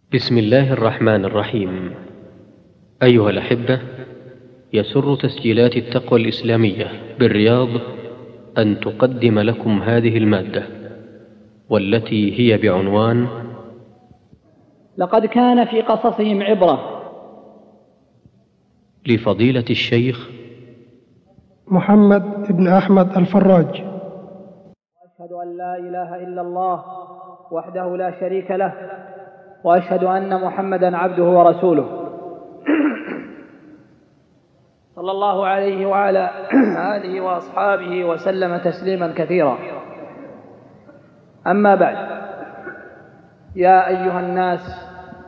بسم الله الرحمن الرحيم. أيها الأحبة، يسر تسجيلات التقوى الإسلامية بالرياض أن تقدم لكم هذه المادة، والتي هي بعنوان: لقد كان في قصصهم عبرة، لفضيلة الشيخ محمد بن أحمد الفراج. وأشهد أن لا إله إلا الله وحده لا شريك له، وأشهد أن محمدا عبده ورسوله صلى الله عليه وعلى آله وأصحابه وسلم تسليما كثيرا. أما بعد، يا أيها الناس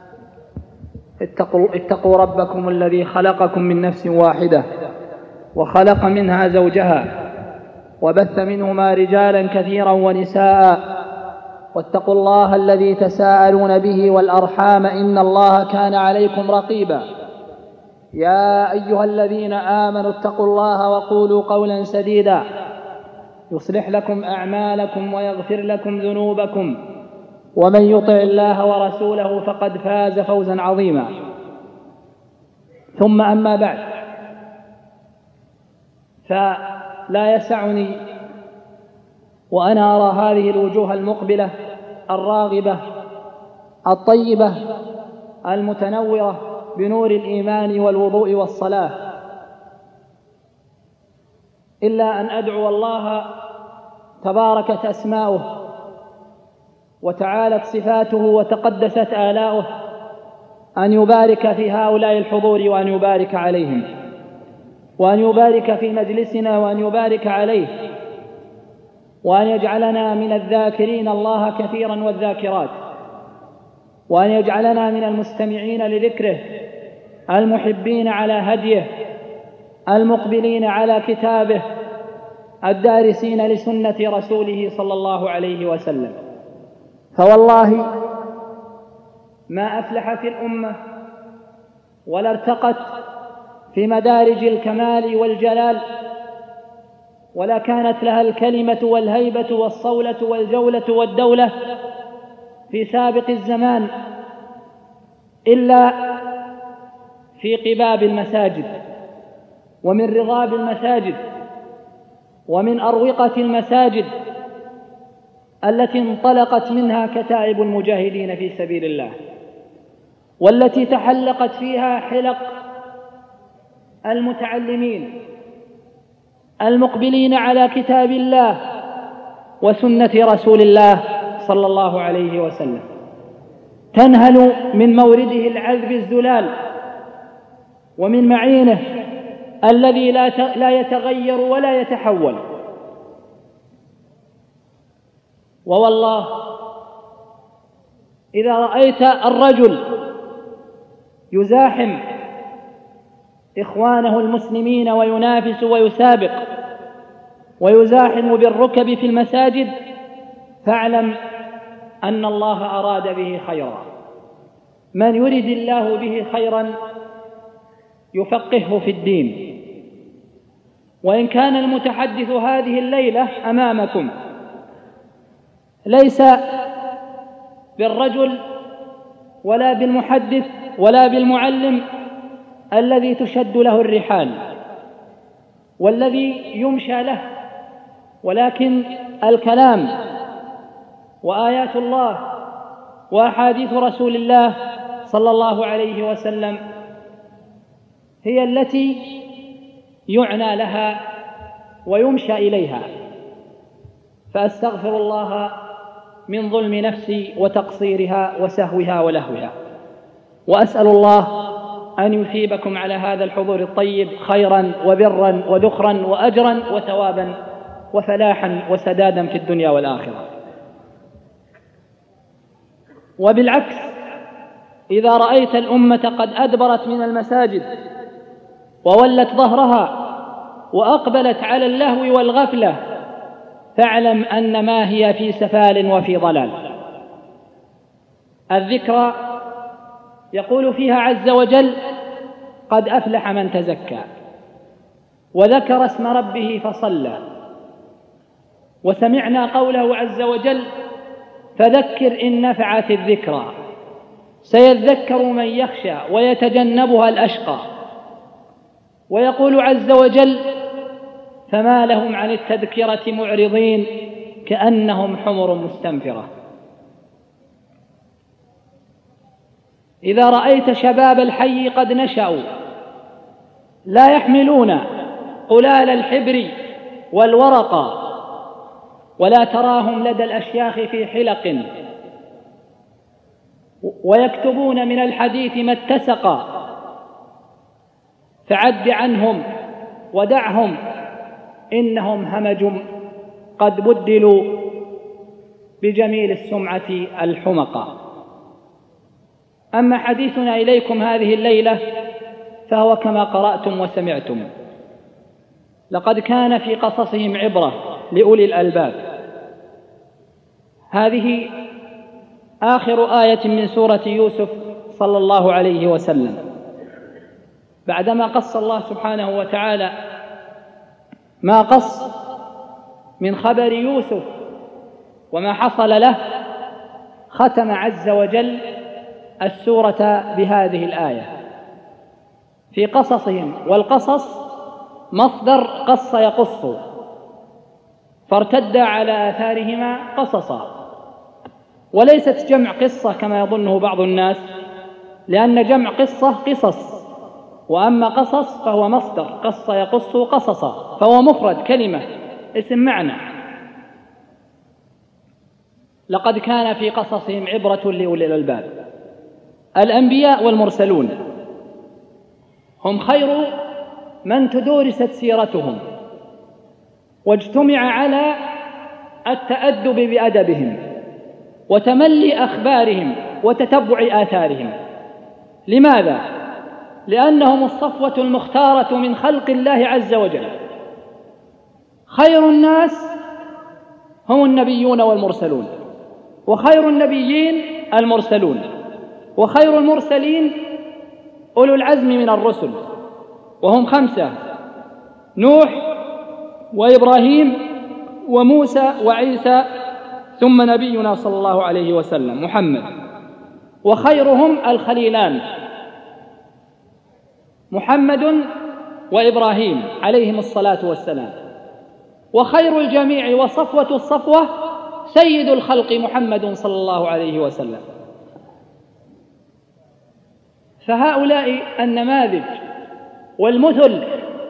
اتقوا ربكم الذي خلقكم من نفس واحدة وخلق منها زوجها وبث منهما رجالا كثيرا ونساء، واتقوا الله الذي تساءلون به والأرحام إن الله كان عليكم رقيبا. يا أيها الذين آمنوا اتقوا الله وقولوا قولا سديدا يصلح لكم أعمالكم ويغفر لكم ذنوبكم، ومن يطع الله ورسوله فقد فاز فوزا عظيما. ثم أما بعد، فلا يسعني وأنا أرى هذه الوجوه المقبلة الراغبة الطيبة المتنورة بنور الإيمان والوضوء والصلاة، إلا أن أدعو الله تباركت أسماؤه وتعالت صفاته وتقدست آلاؤه أن يبارك في هؤلاء الحضور، وأن يبارك عليهم، وأن يبارك في مجلسنا، وأن يبارك عليه، وأن يجعلنا من الذاكرين الله كثيرا والذاكرات، وأن يجعلنا من المستمعين لذكره المحبين على هديه المقبلين على كتابه الدارسين لسنة رسوله صلى الله عليه وسلم. فوالله ما أفلحت الأمة ولا ارتقت في مدارج الكمال والجلال، ولا كانت لها الكلمة والهيبة والصولة والجولة والدولة في سابق الزمان إلا في قباب المساجد، ومن رغاب المساجد، ومن أروقة المساجد التي انطلقت منها كتائب المجاهدين في سبيل الله، والتي تحلقت فيها حلق المتعلمين المقبلين على كتاب الله وسنة رسول الله صلى الله عليه وسلم، تنهل من مورده العذب الزلال، ومن معينه الذي لا يتغير ولا يتحول. ووالله إذا رأيت الرجل يزاحم إخوانه المسلمين وينافس ويسابق ويزاحم بالركب في المساجد، فاعلم أن الله أراد به خيرا. من يرد الله به خيرا يفقهه في الدين. وإن كان المتحدث هذه الليلة أمامكم ليس بالرجل ولا بالمحدث ولا بالمعلم الذي تشد له الرحال والذي يمشى له، ولكن الكلام وآيات الله وأحاديث رسول الله صلى الله عليه وسلم هي التي يعنى لها ويمشى إليها. فأستغفر الله من ظلم نفسي وتقصيرها وسهوها ولهوها، وأسأل الله أن يثيبكم على هذا الحضور الطيب خيرا وبرا وذخرا وأجرا وثوابا وفلاحا وسدادا في الدنيا والآخرة. وبالعكس، إذا رأيت الأمة قد أدبرت من المساجد وولت ظهرها وأقبلت على اللهو والغفلة، فاعلم أن ما هي في سفال وفي ضلال. الذكرى يقول فيها عز وجل: قد أفلح من تزكى وذكر اسم ربه فصلى. وسمعنا قوله عز وجل: فذكر إن نفعت الذكرى. سيذكر من يخشى ويتجنبها الأشقى. ويقول عز وجل: فما لهم عن التذكرة معرضين كأنهم حمر مستنفرة. إذا رأيت شباب الحي قد نشأوا لا يحملون قلال الحبر والورق، ولا تراهم لدى الأشياخ في حلق، ويكتبون من الحديث ما اتسق، فعد عنهم ودعهم، إنهم همج قد بدلوا بجميل السمعة الحمقى. أما حديثنا إليكم هذه الليلة فهو كما قرأتم وسمعتم: لقد كان في قصصهم عبرة لأولي الألباب. هذه آخر آية من سورة يوسف صلى الله عليه وسلم، بعدما قص الله سبحانه وتعالى ما قص من خبر يوسف وما حصل له، ختم عز وجل السورة بهذه الآية: في قصصهم. والقصص مصدر قص يقص، فارتد على آثارهما قصصا، وليست جمع قصة كما يظنه بعض الناس، لأن جمع قصة قصص، وأما قصص فهو مصدر قص يقص قصصا، فهو مفرد كلمة اسم معنى. لقد كان في قصصهم عبرة لأولي الألباب. الأنبياء والمرسلون هم خير من تدورست سيرتهم واجتمع على التأدب بأدبهم وتملي أخبارهم وتتبع آثارهم. لماذا؟ لأنهم الصفوة المختارة من خلق الله عز وجل. خير الناس هم النبيون والمرسلون، وخير النبيين المرسلون، وخير المرسلين أولو العزم من الرسل، وهم 5: نوح وإبراهيم وموسى وعيسى، ثم نبينا صلى الله عليه وسلم محمد. وخيرهم الخليلان محمد وإبراهيم عليهم الصلاة والسلام. وخير الجميع وصفوة الصفوة سيد الخلق محمد صلى الله عليه وسلم. فهؤلاء النماذج والمثل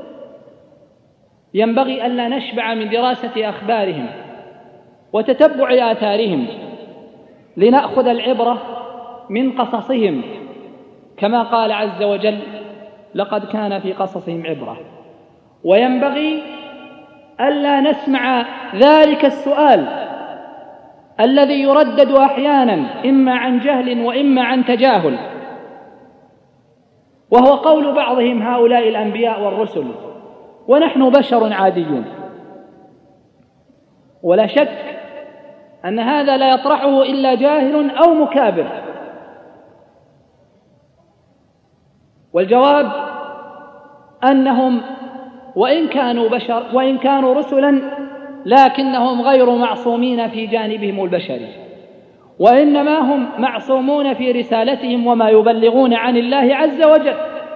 ينبغي ألا نشبع من دراسة أخبارهم وتتبع آثارهم، لنأخذ العبرة من قصصهم، كما قال عز وجل: لقد كان في قصصهم عبرة. وينبغي ألا نسمع ذلك السؤال الذي يردد أحيانا إما عن جهل وإما عن تجاهل، وهو قول بعضهم: هؤلاء الأنبياء والرسل ونحن بشر عاديون. ولا شك أن هذا لا يطرحه إلا جاهل أو مكابر. والجواب أنهم وإن كانوا بشر وإن كانوا رسلا، لكنهم غير معصومين في جانبهم البشري، وإنما هم معصومون في رسالتهم وما يبلغون عن الله عز وجل.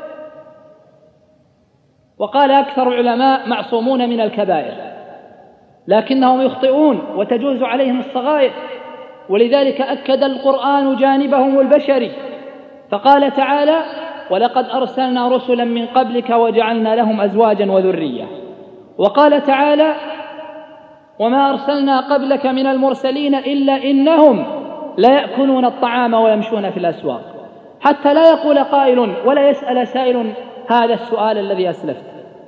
وقال أكثر العلماء: معصومون من الكبائر، لكنهم يخطئون وتجوز عليهم الصغائر، ولذلك أكد القرآن جانبهم البشري، فقال تعالى: ولقد أرسلنا رسلا من قبلك وجعلنا لهم أزواجا وذرية. وقال تعالى: وما أرسلنا قبلك من المرسلين إلا إنهم لا يأكلون الطعام ويمشون في الأسواق، حتى لا يقول قائل ولا يسأل سائل هذا السؤال الذي أسلفت.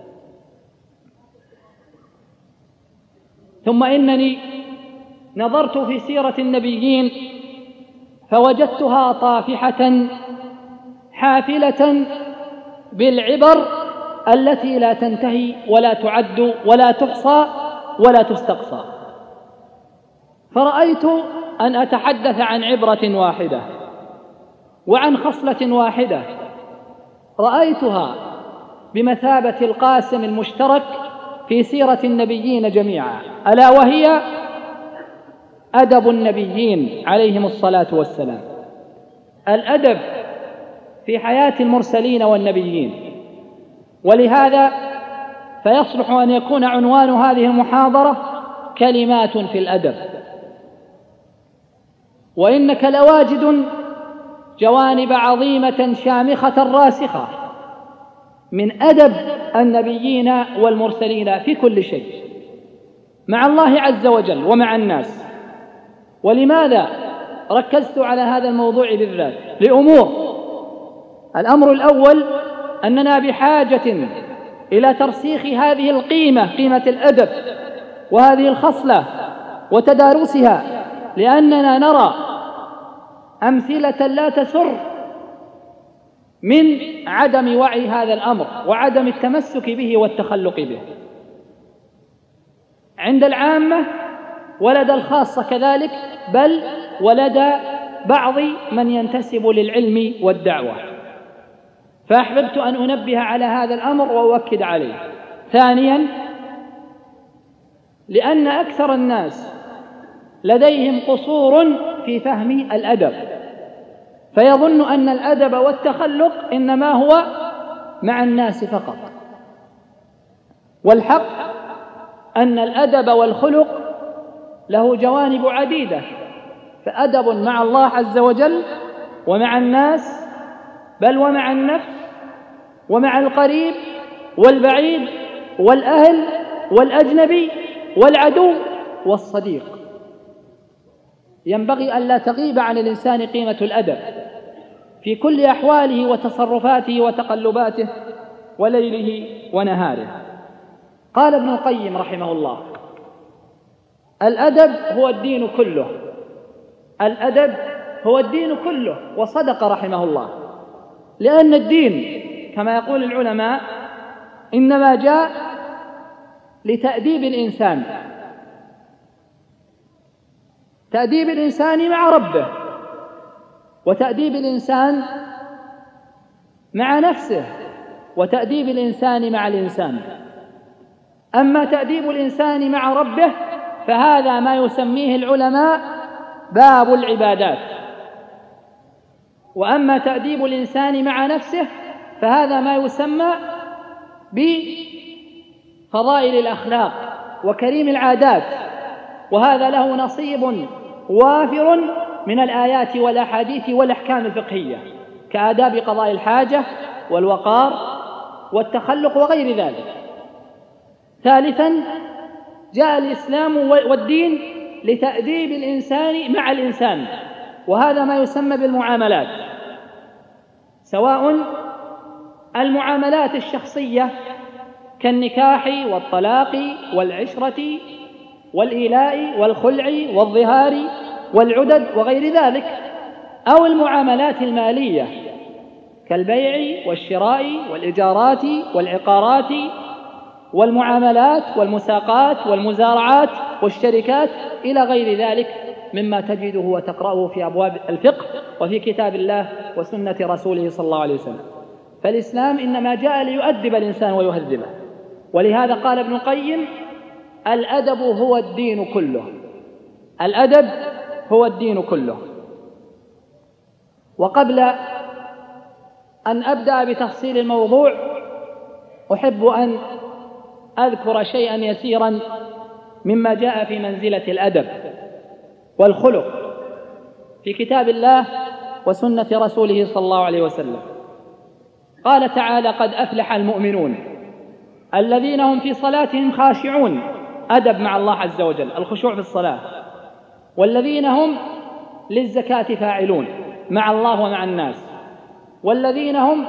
ثم إنني نظرت في سيرة النبيين فوجدتها طافحة حافلة بالعبر التي لا تنتهي ولا تعد ولا تحصى ولا تستقصى. فرأيت أن أتحدث عن عبرة واحدة وعن خصلة واحدة رأيتها بمثابة القاسم المشترك في سيرة النبيين جميعا، ألا وهي أدب النبيين عليهم الصلاة والسلام. الأدب في حياة المرسلين والنبيين، ولهذا فيصلح أن يكون عنوان هذه المحاضرة كلمات في الأدب. وإنك لواجد جوانب عظيمة شامخة راسخة من أدب النبيين والمرسلين في كل شيء مع الله عز وجل ومع الناس. ولماذا ركزت على هذا الموضوع بالذات؟ لأمور. الأمر الأول أننا بحاجة إلى ترسيخ هذه القيمة، قيمة الأدب، وهذه الخصلة وتدارسها، لأننا نرى أمثلة لا تسر من عدم وعي هذا الأمر وعدم التمسك به والتخلق به عند العامة ولدى الخاصة كذلك، بل ولدى بعض من ينتسب للعلم والدعوة. فأحببت أن أنبه على هذا الأمر وأؤكد عليه. ثانيا، لأن أكثر الناس لديهم قصور في فهم الأدب، فيظن أن الأدب والتخلق إنما هو مع الناس فقط، والحق أن الأدب والخلق له جوانب عديدة، فأدب مع الله عز وجل ومع الناس، بل ومع النفس ومع القريب والبعيد والأهل والأجنبي والعدو والصديق. ينبغي أن لا تغيب عن الإنسان قيمة الأدب في كل أحواله وتصرفاته وتقلباته وليله ونهاره. قال ابن القيم رحمه الله: الأدب هو الدين كله. الأدب هو الدين كله. وصدق رحمه الله، لأن الدين كما يقول العلماء إنما جاء لتأديب الإنسان، تأديب الإنسان مع ربه، وتأديب الإنسان مع نفسه، وتأديب الإنسان مع الإنسان. أما تأديب الإنسان مع ربه فهذا ما يسميه العلماء باب العبادات، وأما تأديب الإنسان مع نفسه فهذا ما يسمى بفضائل الأخلاق وكريم العادات، وهذا له نصيب وافر من الآيات والأحاديث والأحكام الفقهية كآداب قضاء الحاجة والوقار والتخلق وغير ذلك. ثالثا، جاء الإسلام والدين لتأديب الإنسان مع الإنسان، وهذا ما يسمى بالمعاملات، سواء المعاملات الشخصية كالنكاح والطلاق والعشرة والإيلاء والخلع والظهار والعدد وغير ذلك، أو المعاملات المالية كالبيع والشراء والإيجارات والعقارات والمعاملات والمساقات والمزارعات والشركات إلى غير ذلك مما تجده وتقرأه في أبواب الفقه وفي كتاب الله وسنة رسوله صلى الله عليه وسلم. فالإسلام إنما جاء ليؤدب الإنسان ويهذبه، ولهذا قال ابن القيم: الأدب هو الدين كله. الأدب هو الدين كله. وقبل أن أبدأ بتفصيل الموضوع أحب أن أذكر شيئا يسيرا مما جاء في منزلة الأدب والخلق في كتاب الله وسنة رسوله صلى الله عليه وسلم. قال تعالى: قد أفلح المؤمنون الذين هم في صلاتهم خاشعون. أدب مع الله عز وجل، الخشوع في الصلاة. والذين هم للزكاة فاعلون، مع الله ومع الناس. والذين هم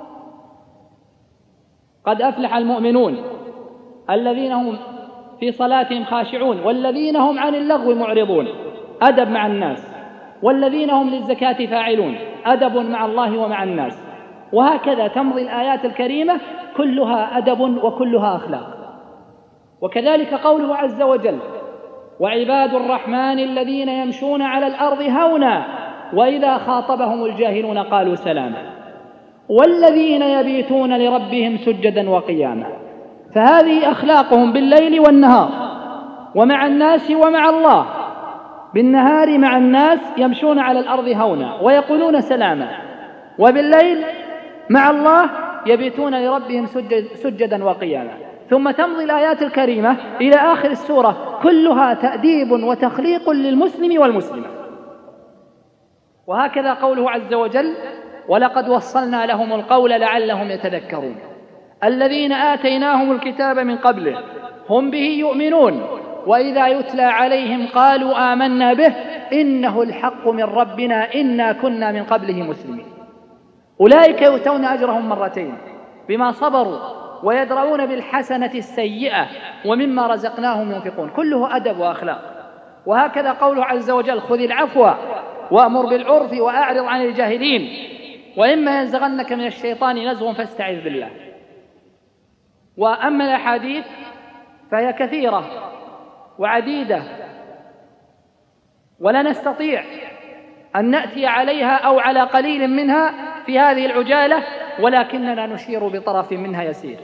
قد أفلح المؤمنون الذين هم في صلاتهم خاشعون والذين هم عن اللغو معرضون، أدب مع الناس. والذين هم للزكاة فاعلون، أدب مع الله ومع الناس. وهكذا تمضي الآيات الكريمة كلها أدب وكلها أخلاق. وكذلك قوله عز وجل: وعباد الرحمن الذين يمشون على الأرض هونا وإذا خاطبهم الجاهلون قالوا سلاما والذين يبيتون لربهم سجدا وقياما. فهذه أخلاقهم بالليل والنهار ومع الناس ومع الله بالنهار مع الناس يمشون على الأرض هونا ويقولون سلاما، وبالليل مع الله يبيتون لربهم سجدا وقياما. ثم تمضي الآيات الكريمة إلى آخر السورة كلها تأديب وتخليق للمسلم والمسلمة. وهكذا قوله عز وجل: ولقد وصلنا لهم القول لعلهم يتذكرون. الذين آتيناهم الكتاب من قبله هم به يؤمنون وإذا يتلى عليهم قالوا آمنا به إنه الحق من ربنا إنا كنا من قبله مسلمين. أولئك يؤتون أجرهم مرتين بما صبروا ويدرؤون بالحسنة السيئة ومما رزقناهم ينفقون. كله أدب وأخلاق. وهكذا قوله عز وجل: خذ العفو وأمر بالعرف وأعرض عن الجاهلين وإما ينزغنك من الشيطان نزغ فاستعذ بالله. وأما الأحاديث فهي كثيرة وعديدة ولا نستطيع أن نأتي عليها أو على قليل منها في هذه العجالة، ولكننا نشير بطرف منها يسير.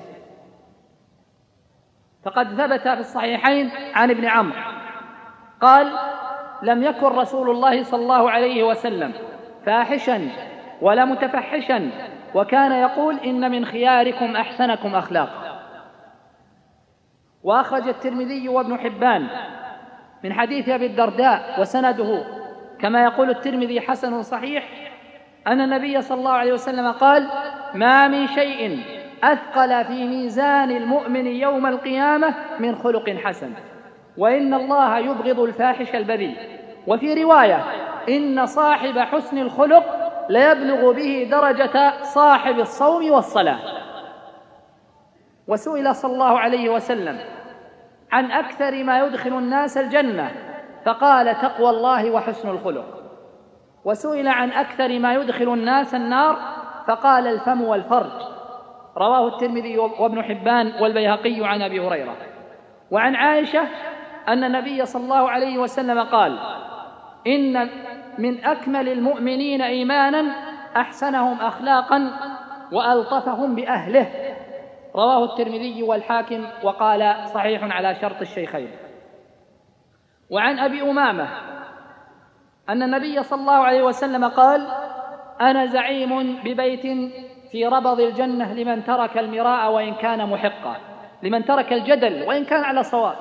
فقد ثبت في الصحيحين عن ابن عمرو قال: لم يكن رسول الله صلى الله عليه وسلم فاحشا ولا متفحشا، وكان يقول: إن من خياركم أحسنكم أخلاقا. وأخرج الترمذي وابن حبان من حديث أبي الدرداء وسنده كما يقول الترمذي حسن صحيح أن النبي صلى الله عليه وسلم قال: ما من شيء أثقل في ميزان المؤمن يوم القيامة من خلق حسن، وإن الله يبغض الفاحش البذيء. وفي رواية: إن صاحب حسن الخلق ليبلغ به درجة صاحب الصوم والصلاة. وسئل صلى الله عليه وسلم عن أكثر ما يدخل الناس الجنة فقال: تقوى الله وحسن الخلق. وسئل عن أكثر ما يدخل الناس النار فقال: الفم والفرج. رواه الترمذي وابن حبان والبيهقي عن أبي هريرة. وعن عائشة أن النبي صلى الله عليه وسلم قال: إن من أكمل المؤمنين إيمانا أحسنهم أخلاقا وألطفهم بأهله. رواه الترمذي والحاكم وقال: صحيح على شرط الشيخين. وعن أبي أمامة أن النبي صلى الله عليه وسلم قال: أنا زعيم ببيت في ربض الجنة لمن ترك المراء وإن كان محقا، لمن ترك الجدل وإن كان على صواب.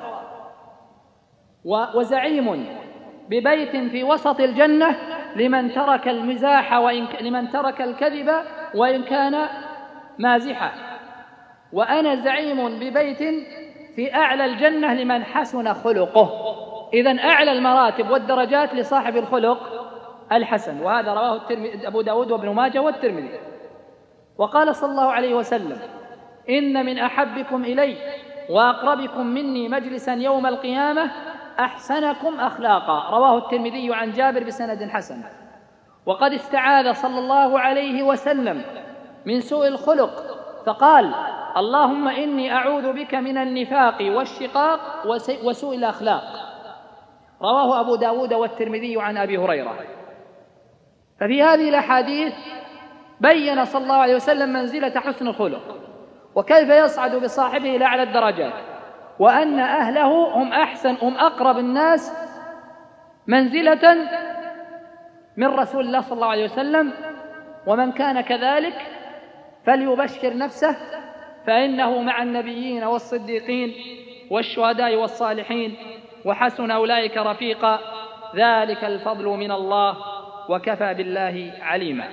وزعيم ببيت في وسط الجنة لمن ترك المزاح لمن ترك الكذب وإن كان مازحا. وأنا زعيم ببيت في أعلى الجنة لمن حسن خلقه. إذن أعلى المراتب والدرجات لصاحب الخلق الحسن. وهذا رواه أبو داود وابن ماجه والترمذي. وقال صلى الله عليه وسلم: إن من أحبكم إلي وأقربكم مني مجلسا يوم القيامة أحسنكم أخلاقا. رواه الترمذي عن جابر بسند حسن. وقد استعاذ صلى الله عليه وسلم من سوء الخلق فقال: اللهم إني أعوذ بك من النفاق والشقاق وسوء الأخلاق. رواه أبو داود والترمذي عن أبي هريرة. ففي هذه الأحاديث بيّن صلى الله عليه وسلم منزلة حسن الخلق وكيف يصعد بصاحبه إلى أعلى الدرجات، وأن أهله هم أقرب الناس منزلة من رسول الله صلى الله عليه وسلم. ومن كان كذلك فليبشر نفسه فإنه مع النبيين والصديقين والشهداء والصالحين وحسن أولئك رفيقا، ذلك الفضل من الله وكفى بالله عليما.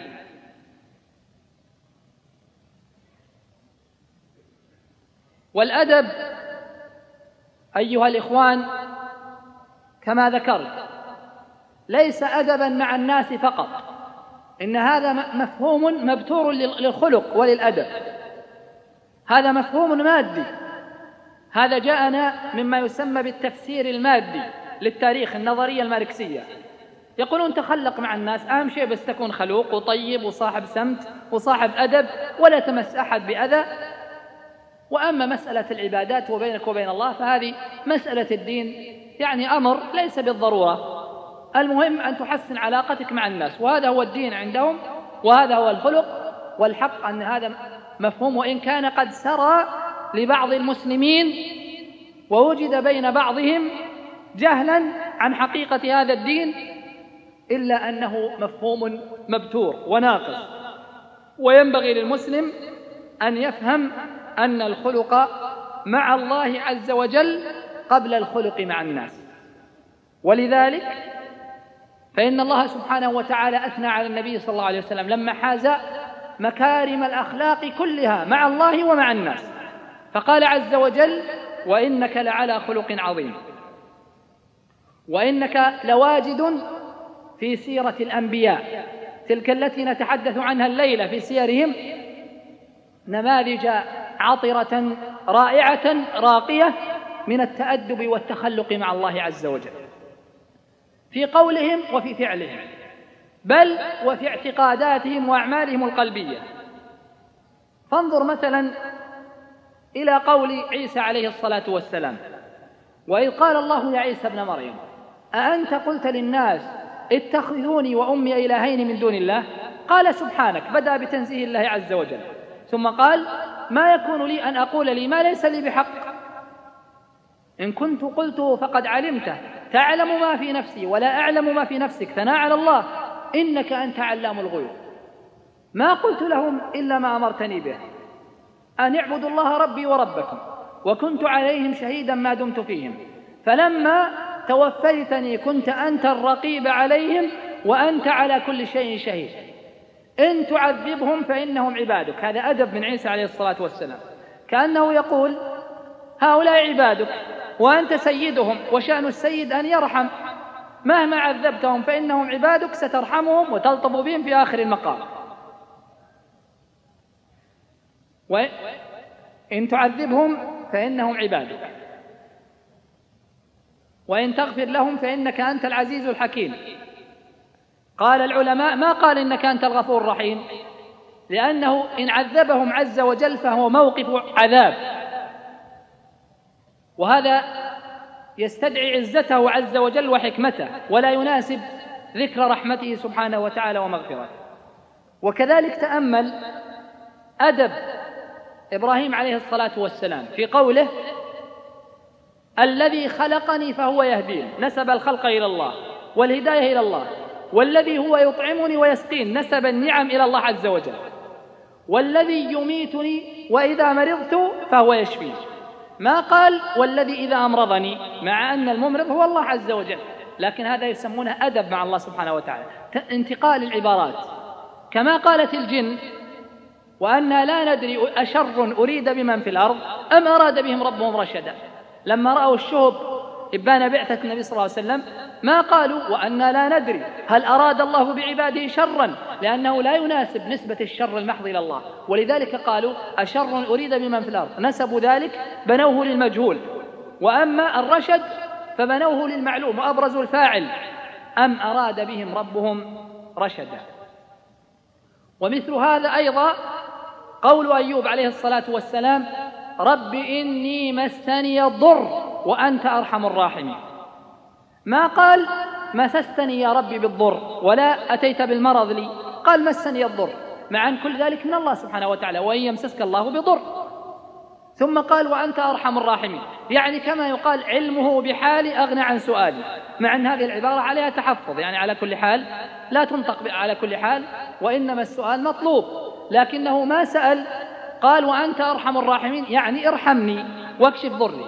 والأدب أيها الإخوان كما ذكرت ليس أدبا مع الناس فقط، إن هذا مفهوم مبتور للخلق وللأدب، هذا مفهوم مادي. هذا جاءنا مما يسمى بالتفسير المادي للتاريخ، النظرية الماركسية. يقولون تخلق مع الناس، أهم شيء بس تكون خلوق وطيب وصاحب سمت وصاحب أدب ولا تمس أحد بأذى. وأما مسألة العبادات وبينك وبين الله فهذه مسألة الدين، يعني أمر ليس بالضرورة، المهم أن تحسن علاقتك مع الناس، وهذا هو الدين عندهم وهذا هو الخلق. والحق أن هذا مفهوم، وإن كان قد سرى لبعض المسلمين ووجد بين بعضهم جهلا عن حقيقة هذا الدين إلا أنه مفهوم مبتور وناقص. وينبغي للمسلم أن يفهم أن الخلق مع الله عز وجل قبل الخلق مع الناس. ولذلك فإن الله سبحانه وتعالى أثنى على النبي صلى الله عليه وسلم لما حاز مكارم الأخلاق كلها مع الله ومع الناس، فقال عز وجل: وإنك لعلى خلق عظيم. وإنك لواجد في سيرة الأنبياء تلك التي نتحدث عنها الليلة في سيرهم نماذج عطرة رائعة راقية من التأدب والتخلق مع الله عز وجل في قولهم وفي فعلهم، بل وفي اعتقاداتهم وأعمالهم القلبية. فانظر مثلا إلى قول عيسى عليه الصلاة والسلام: وإذ قال الله يا عيسى ابن مريم أأنت قلت للناس اتخذوني وأمي إلهين من دون الله؟ قال سبحانك، بدأ بتنزيه الله عز وجل، ثم قال: ما يكون لي أن أقول لي ما ليس لي بحق، إن كنت قلته فقد علمته، تعلم ما في نفسي ولا أعلم ما في نفسك، ثناء على الله، إنك أنت علام الغيوب. ما قلت لهم إلا ما أمرتني به، أن اعبدوا الله ربي وربكم، وكنت عليهم شهيدا ما دمت فيهم، فلما توفيتني كنت أنت الرقيب عليهم وأنت على كل شيء شهيد، إن تعذبهم فإنهم عبادك. هذا أدب من عيسى عليه الصلاة والسلام، كأنه يقول: هؤلاء عبادك وأنت سيدهم، وشأن السيد أن يرحم، مهما عذبتهم فإنهم عبادك، سترحمهم وتلطف بهم في آخر المقام. وإن تعذبهم فإنهم عبادك، وإن تغفر لهم فإنك أنت العزيز الحكيم. قال العلماء: ما قال إنك أنت الغفور الرحيم، لأنه إن عذبهم عز وجل فهو موقف عذاب، وهذا يستدعي عزته عز وجل وحكمته، ولا يناسب ذكر رحمته سبحانه وتعالى ومغفرته. وكذلك تأمل أدب إبراهيم عليه الصلاة والسلام في قوله: الذي خلقني فهو يهدين، نسب الخلق إلى الله والهداية إلى الله، والذي هو يطعمني ويسقين، نسب النعم إلى الله عز وجل، والذي يميتني وإذا مرضت فهو يشفين. ما قال والذي إذا أمرضني، مع أن الممرض هو الله عز وجل، لكن هذا يسمونه أدب مع الله سبحانه وتعالى، انتقال العبارات. كما قالت الجن: وأنا لا ندري أشر أريد بمن في الأرض أم أراد بهم ربهم رشدا. لما رأوا الشهب إبان بعثة النبي صلى الله عليه وسلم ما قالوا وأنا لا ندري هل أراد الله بعباده شرا، لأنه لا يناسب نسبة الشر المحض إلى الله، ولذلك قالوا أشر أريد بمن في الأرض، نسبوا ذلك بنوه للمجهول. وأما الرشد فبنوه للمعلوم وأبرزوا الفاعل: أم أراد بهم ربهم رشدا. ومثل هذا أيضا قول أيوب عليه الصلاة والسلام: رب إني مسني الضر وأنت أرحم الراحمين. ما قال مسستني يا ربي بالضر ولا أتيت بالمرض لي، قال مسني الضر، مع أن كل ذلك من الله سبحانه وتعالى، وإن يمسسك الله بضر. ثم قال وأنت أرحم الراحمين، يعني كما يقال علمه بحالي أغنى عن سؤالي، مع أن هذه العبارة عليها تحفظ، يعني على كل حال لا تنطق على كل حال، وإنما السؤال مطلوب، لكنه ما سأل، قال وأنت أرحم الراحمين، يعني ارحمني واكشف ضري.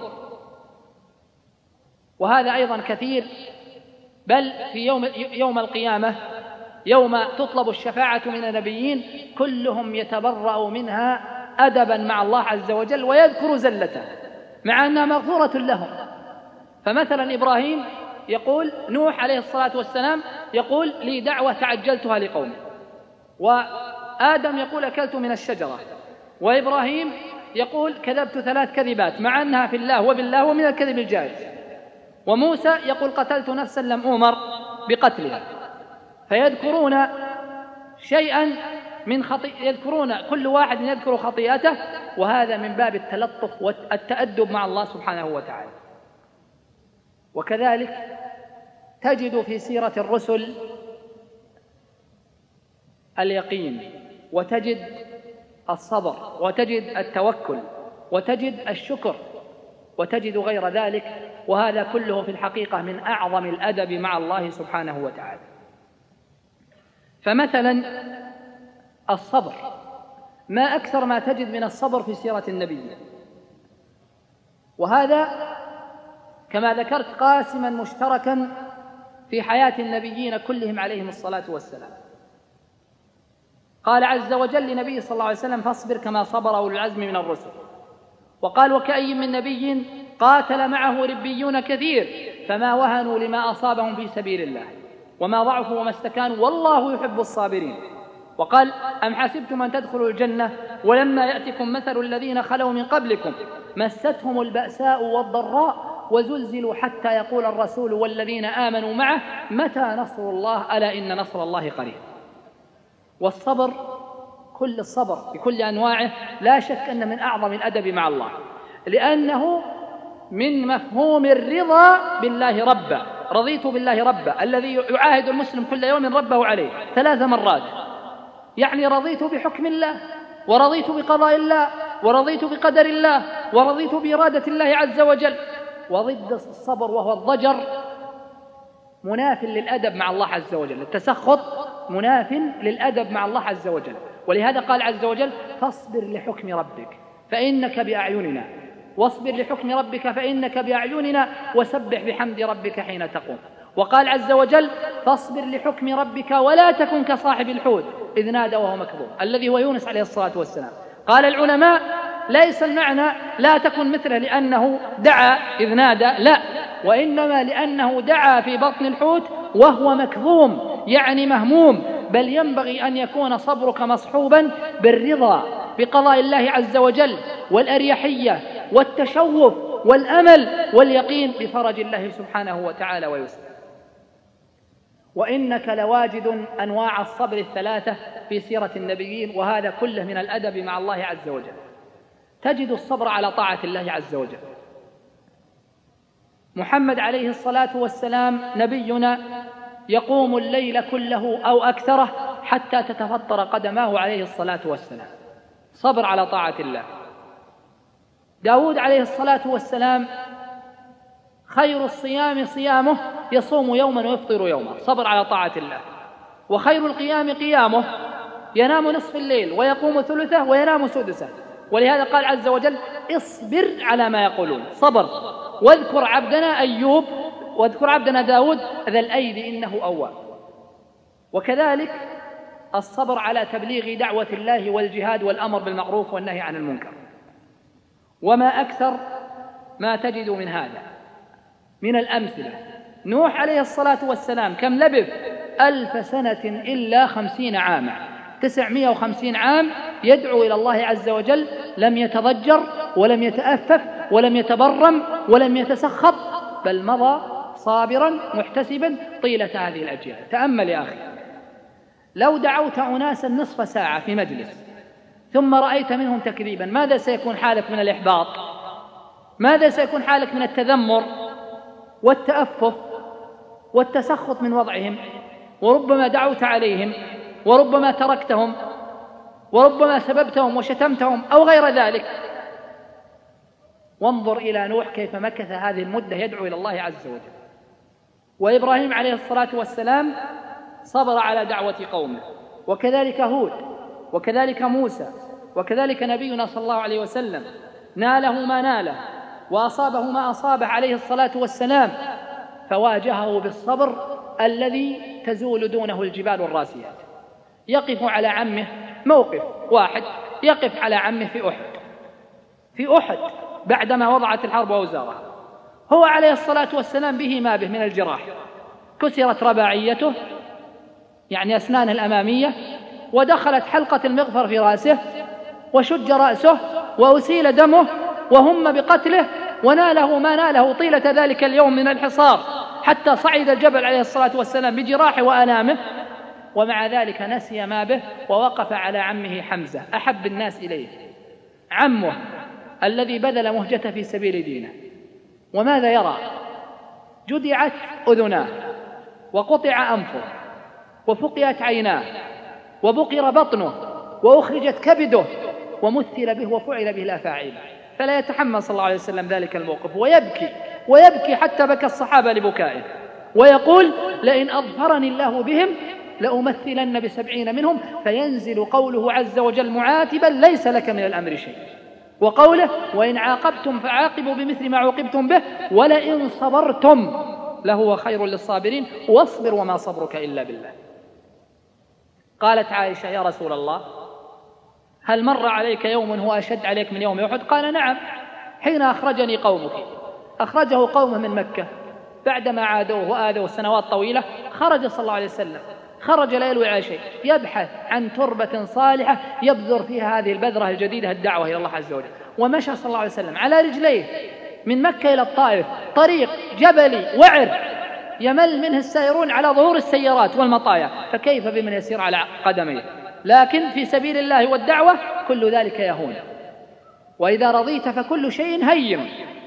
وهذا أيضا كثير، بل في يوم القيامة يوم تطلب الشفاعة من النبيين كلهم يتبرأ منها أدبا مع الله عز وجل ويذكر زلته، مع أنها مغفورة لهم. فمثلا إبراهيم يقول، نوح عليه الصلاة والسلام يقول لي دعوة تعجلتها لقومي، وآدم يقول أكلت من الشجرة، وإبراهيم يقول كذبت 3 كذبات، مع أنها في الله وبالله ومن الكذب الجائز، وموسى يقول قتلت نفسا لم أؤمر بقتلها. فيذكرون شيئا من يذكرون كل واحد يذكر خطيئته، وهذا من باب التلطف والتأدب مع الله سبحانه وتعالى. وكذلك تجد في سيرة الرسل اليقين، وتجد الصبر، وتجد التوكل، وتجد الشكر، وتجد غير ذلك وهذا كله في الحقيقة من أعظم الأدب مع الله سبحانه وتعالى. فمثلا الصبر، ما أكثر ما تجد من الصبر في سيرة النبي، وهذا كما ذكرت قاسما مشتركا في حياة النبيين كلهم عليهم الصلاة والسلام. قال عز وجل لنبيه صلى الله عليه وسلم: فاصبر كما صبر أولو العزم من الرسل. وقال: وكأي من نبي قاتل معه ربيون كثير فما وهنوا لما أصابهم في سبيل الله وما ضعفوا وما استكانوا والله يحب الصابرين. وقال: أم حسبتم أن تدخلوا الجنة ولما يأتكم مثل الذين خلوا من قبلكم مستهم البأساء والضراء وزلزلوا حتى يقول الرسول والذين آمنوا معه متى نصر الله ألا إن نصر الله قريب. والصبر، كل الصبر بكل أنواعه، لا شك أن من أعظم الأدب مع الله، لأنه من مفهوم الرضا بالله ربا. رضيت بالله ربا، الذي يعاهد المسلم كل يوم ربه عليه 3 مرات، يعني رضيت بحكم الله، ورضيت بقضاء الله، ورضيت بقدر الله، ورضيت بإرادة الله عز وجل. وضد الصبر وهو الضجر مناف للأدب مع الله عز وجل، التسخط مناف للأدب مع الله عز وجل. ولهذا قال عز وجل: فاصبر لحكم ربك فإنك بأعيننا، واصبر لحكم ربك فإنك بأعيننا وسبح بحمد ربك حين تقوم. وقال عز وجل: فاصبر لحكم ربك ولا تكن كصاحب الحوت إذ نادى وهو مكظوم، الذي هو يونس عليه الصلاة والسلام. قال العلماء: ليس المعنى لا تكن مثله لأنه دعا إذ نادى، لا، وإنما لأنه دعا في بطن الحوت وهو مكظوم، يعني مهموم. بل ينبغي أن يكون صبرك مصحوبا بالرضا بقضاء الله عز وجل والأريحية والتشوف والأمل واليقين بفرج الله سبحانه وتعالى ويسر. وإنك لواجد أنواع الصبر 3 في سيرة النبيين، وهذا كله من الأدب مع الله عز وجل. تجد الصبر على طاعة الله عز وجل. محمد عليه الصلاة والسلام نبينا يقوم الليل كله أو أكثره حتى تتفطر قدماه عليه الصلاة والسلام، صبر على طاعة الله. داود عليه الصلاة والسلام خير الصيام صيامه، يصوم يوما ويفطر يوما، صبر على طاعة الله. وخير القيام قيامه، ينام نصف الليل ويقوم ثلثه وينام سدسه. ولهذا قال عز وجل: اصبر على ما يقولون، صبر. واذكر عبدنا أيوب واذكر عبدنا داود ذا الأيد إنه أواب. وكذلك الصبر على تبليغ دعوة الله والجهاد والأمر بالمعروف والنهي عن المنكر. وما أكثر ما تجد من هذا من الأمثلة. نوح عليه الصلاة والسلام كم لبث؟ 1000 سنة إلا 50 عاما، 950 عام يدعو إلى الله عز وجل، لم يتضجر ولم يتأفف ولم يتبرم ولم يتسخط، بل مضى صابرا محتسبا طيلة هذه الأجيال. تأمل يا أخي، لو دعوت أناسا نصف ساعة في مجلس ثم رأيت منهم تكذيبا، ماذا سيكون حالك من الإحباط؟ ماذا سيكون حالك من التذمر والتأفف والتسخط من وضعهم؟ وربما دعوت عليهم، وربما تركتهم، وربما سببتهم وشتمتهم أو غير ذلك. وانظر إلى نوح كيف مكث هذه المدة يدعو إلى الله عز وجل. وإبراهيم عليه الصلاة والسلام صبر على دعوة قومه، وكذلك هود، وكذلك موسى، وكذلك نبينا صلى الله عليه وسلم ناله ما ناله وأصابه ما أصابه عليه الصلاة والسلام، فواجهه بالصبر الذي تزول دونه الجبال الراسيات. يقف على عمه موقف واحد، يقف على عمه في أحد بعدما وضعت الحرب أوزارها، هو عليه الصلاة والسلام به ما به من الجراح، كسرت رباعيته يعني أسنانه الأمامية، ودخلت حلقة المغفر في رأسه، وشج رأسه، وأسيل دمه، وهم بقتله، وناله ما ناله طيلة ذلك اليوم من الحصار حتى صعد الجبل عليه الصلاة والسلام بجراحه وآلامه، ومع ذلك نسي ما به ووقف على عمه حمزة أحب الناس إليه، عمه الذي بذل مهجته في سبيل دينه. وماذا يرى؟ جدعت أذناه، وقطع أنفه، وفقئت عيناه، وبقر بطنه، وأخرجت كبده، ومثل به وفعل به الأفاعيل، فلا يتحمل صلى الله عليه وسلم ذلك الموقف ويبكي ويبكي حتى بكى الصحابة لبكائه، ويقول لئن أظفرني الله بهم لأمثلن ب70 منهم، فينزل قوله عز وجل معاتبا ليس لك من الأمر شيء، وقوله وإن عاقبتم فعاقبوا بمثل ما عوقبتم به ولئن صبرتم لهو خير للصابرين واصبر وما صبرك إلا بالله. قالت عائشة يا رسول الله هل مر عليك يوم هو أشد عليك من يوم أحد؟ قال نعم، حين أخرجني قومك. أخرجه قومه من مكة بعدما عادوه وآذوه سنوات طويلة. خرج صلى الله عليه وسلم، خرج لا يلوي على شيء، يبحث عن تربة صالحة يبذر فيها هذه البذرة الجديدة الدعوة إلى الله عز وجل. ومشى صلى الله عليه وسلم على رجليه من مكة إلى الطائف، طريق جبلي وعر يمل منه السائرون على ظهور السيارات والمطايا، فكيف بمن يسير على قدميه؟ لكن في سبيل الله والدعوة كل ذلك يهون، وإذا رضيت فكل شيء هين.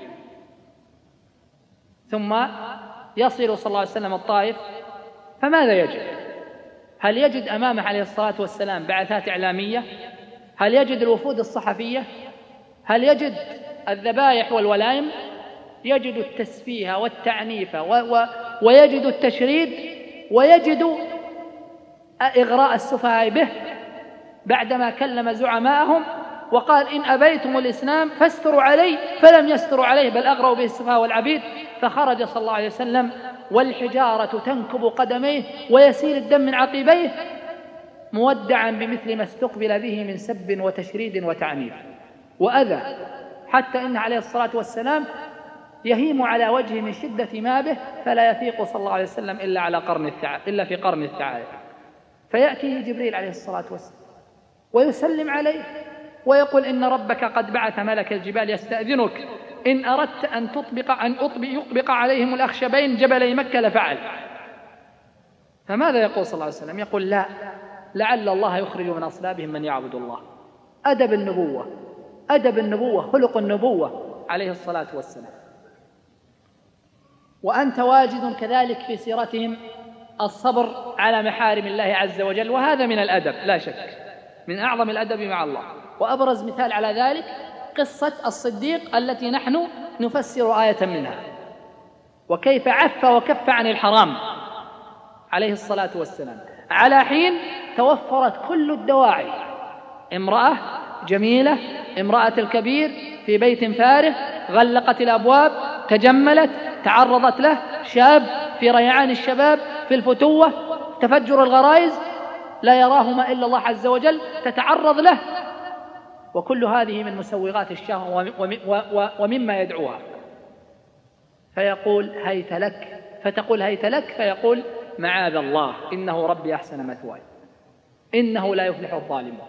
ثم يصل صلى الله عليه وسلم الطائف، فماذا يجد؟ هل يجد أمامه عليه الصلاة والسلام بعثات إعلامية؟ هل يجد الوفود الصحفية؟ هل يجد الذبائح والولائم؟ يجد التسفيه والتعنيف ويجد التشريد، ويجد إغراء السفهاء به بعدما كلم زعماءهم وقال إن أبيتم الإسلام فاستروا عليه، فلم يستروا عليه بل أغروا به السفهاء والعبيد. فخرج صلى الله عليه وسلم والحجارة تنكب قدميه ويسيل الدم من عقبيه مودعا بمثل ما استقبل به من سب وتشريد وتعنيف وأذى، حتى إن عليه الصلاة والسلام يهيم على وجهه من شدة ما به، فلا يفيق صلى الله عليه وسلم إلا في قرن الثعالب. فيأتيه جبريل عليه الصلاة والسلام ويسلم عليه ويقول إن ربك قد بعث ملك الجبال يستأذنك إن أردت أن يطبق عليهم الأخشبين جبلي مكة لفعل. فماذا يقول صلى الله عليه وسلم؟ يقول لا، لعل الله يخرج من أصلابهم من يعبد الله. أدب النبوة، أدب النبوة، خلق النبوة عليه الصلاة والسلام. وأنت واجد كذلك في سيرتهم الصبر على محارم الله عز وجل، وهذا من الأدب لا شك، من أعظم الأدب مع الله. وأبرز مثال على ذلك قصة الصديق التي نحن نفسر آية منها، وكيف عف وكف عن الحرام عليه الصلاة والسلام على حين توفرت كل الدواعي، امرأة جميلة، امرأة الكبير في بيت فارغ، غلقت الأبواب، تجملت، تعرضت له، شاب في ريعان الشباب، في الفتوة، تفجر الغرائز، لا يراهما إلا الله عز وجل، تتعرض له، وكل هذه من مسوغات الشهوة ومما يدعوها. فيقول هيت لك، فتقول هيت لك، فيقول معاذ الله إنه ربي أحسن مثواي إنه لا يفلح الظالمون.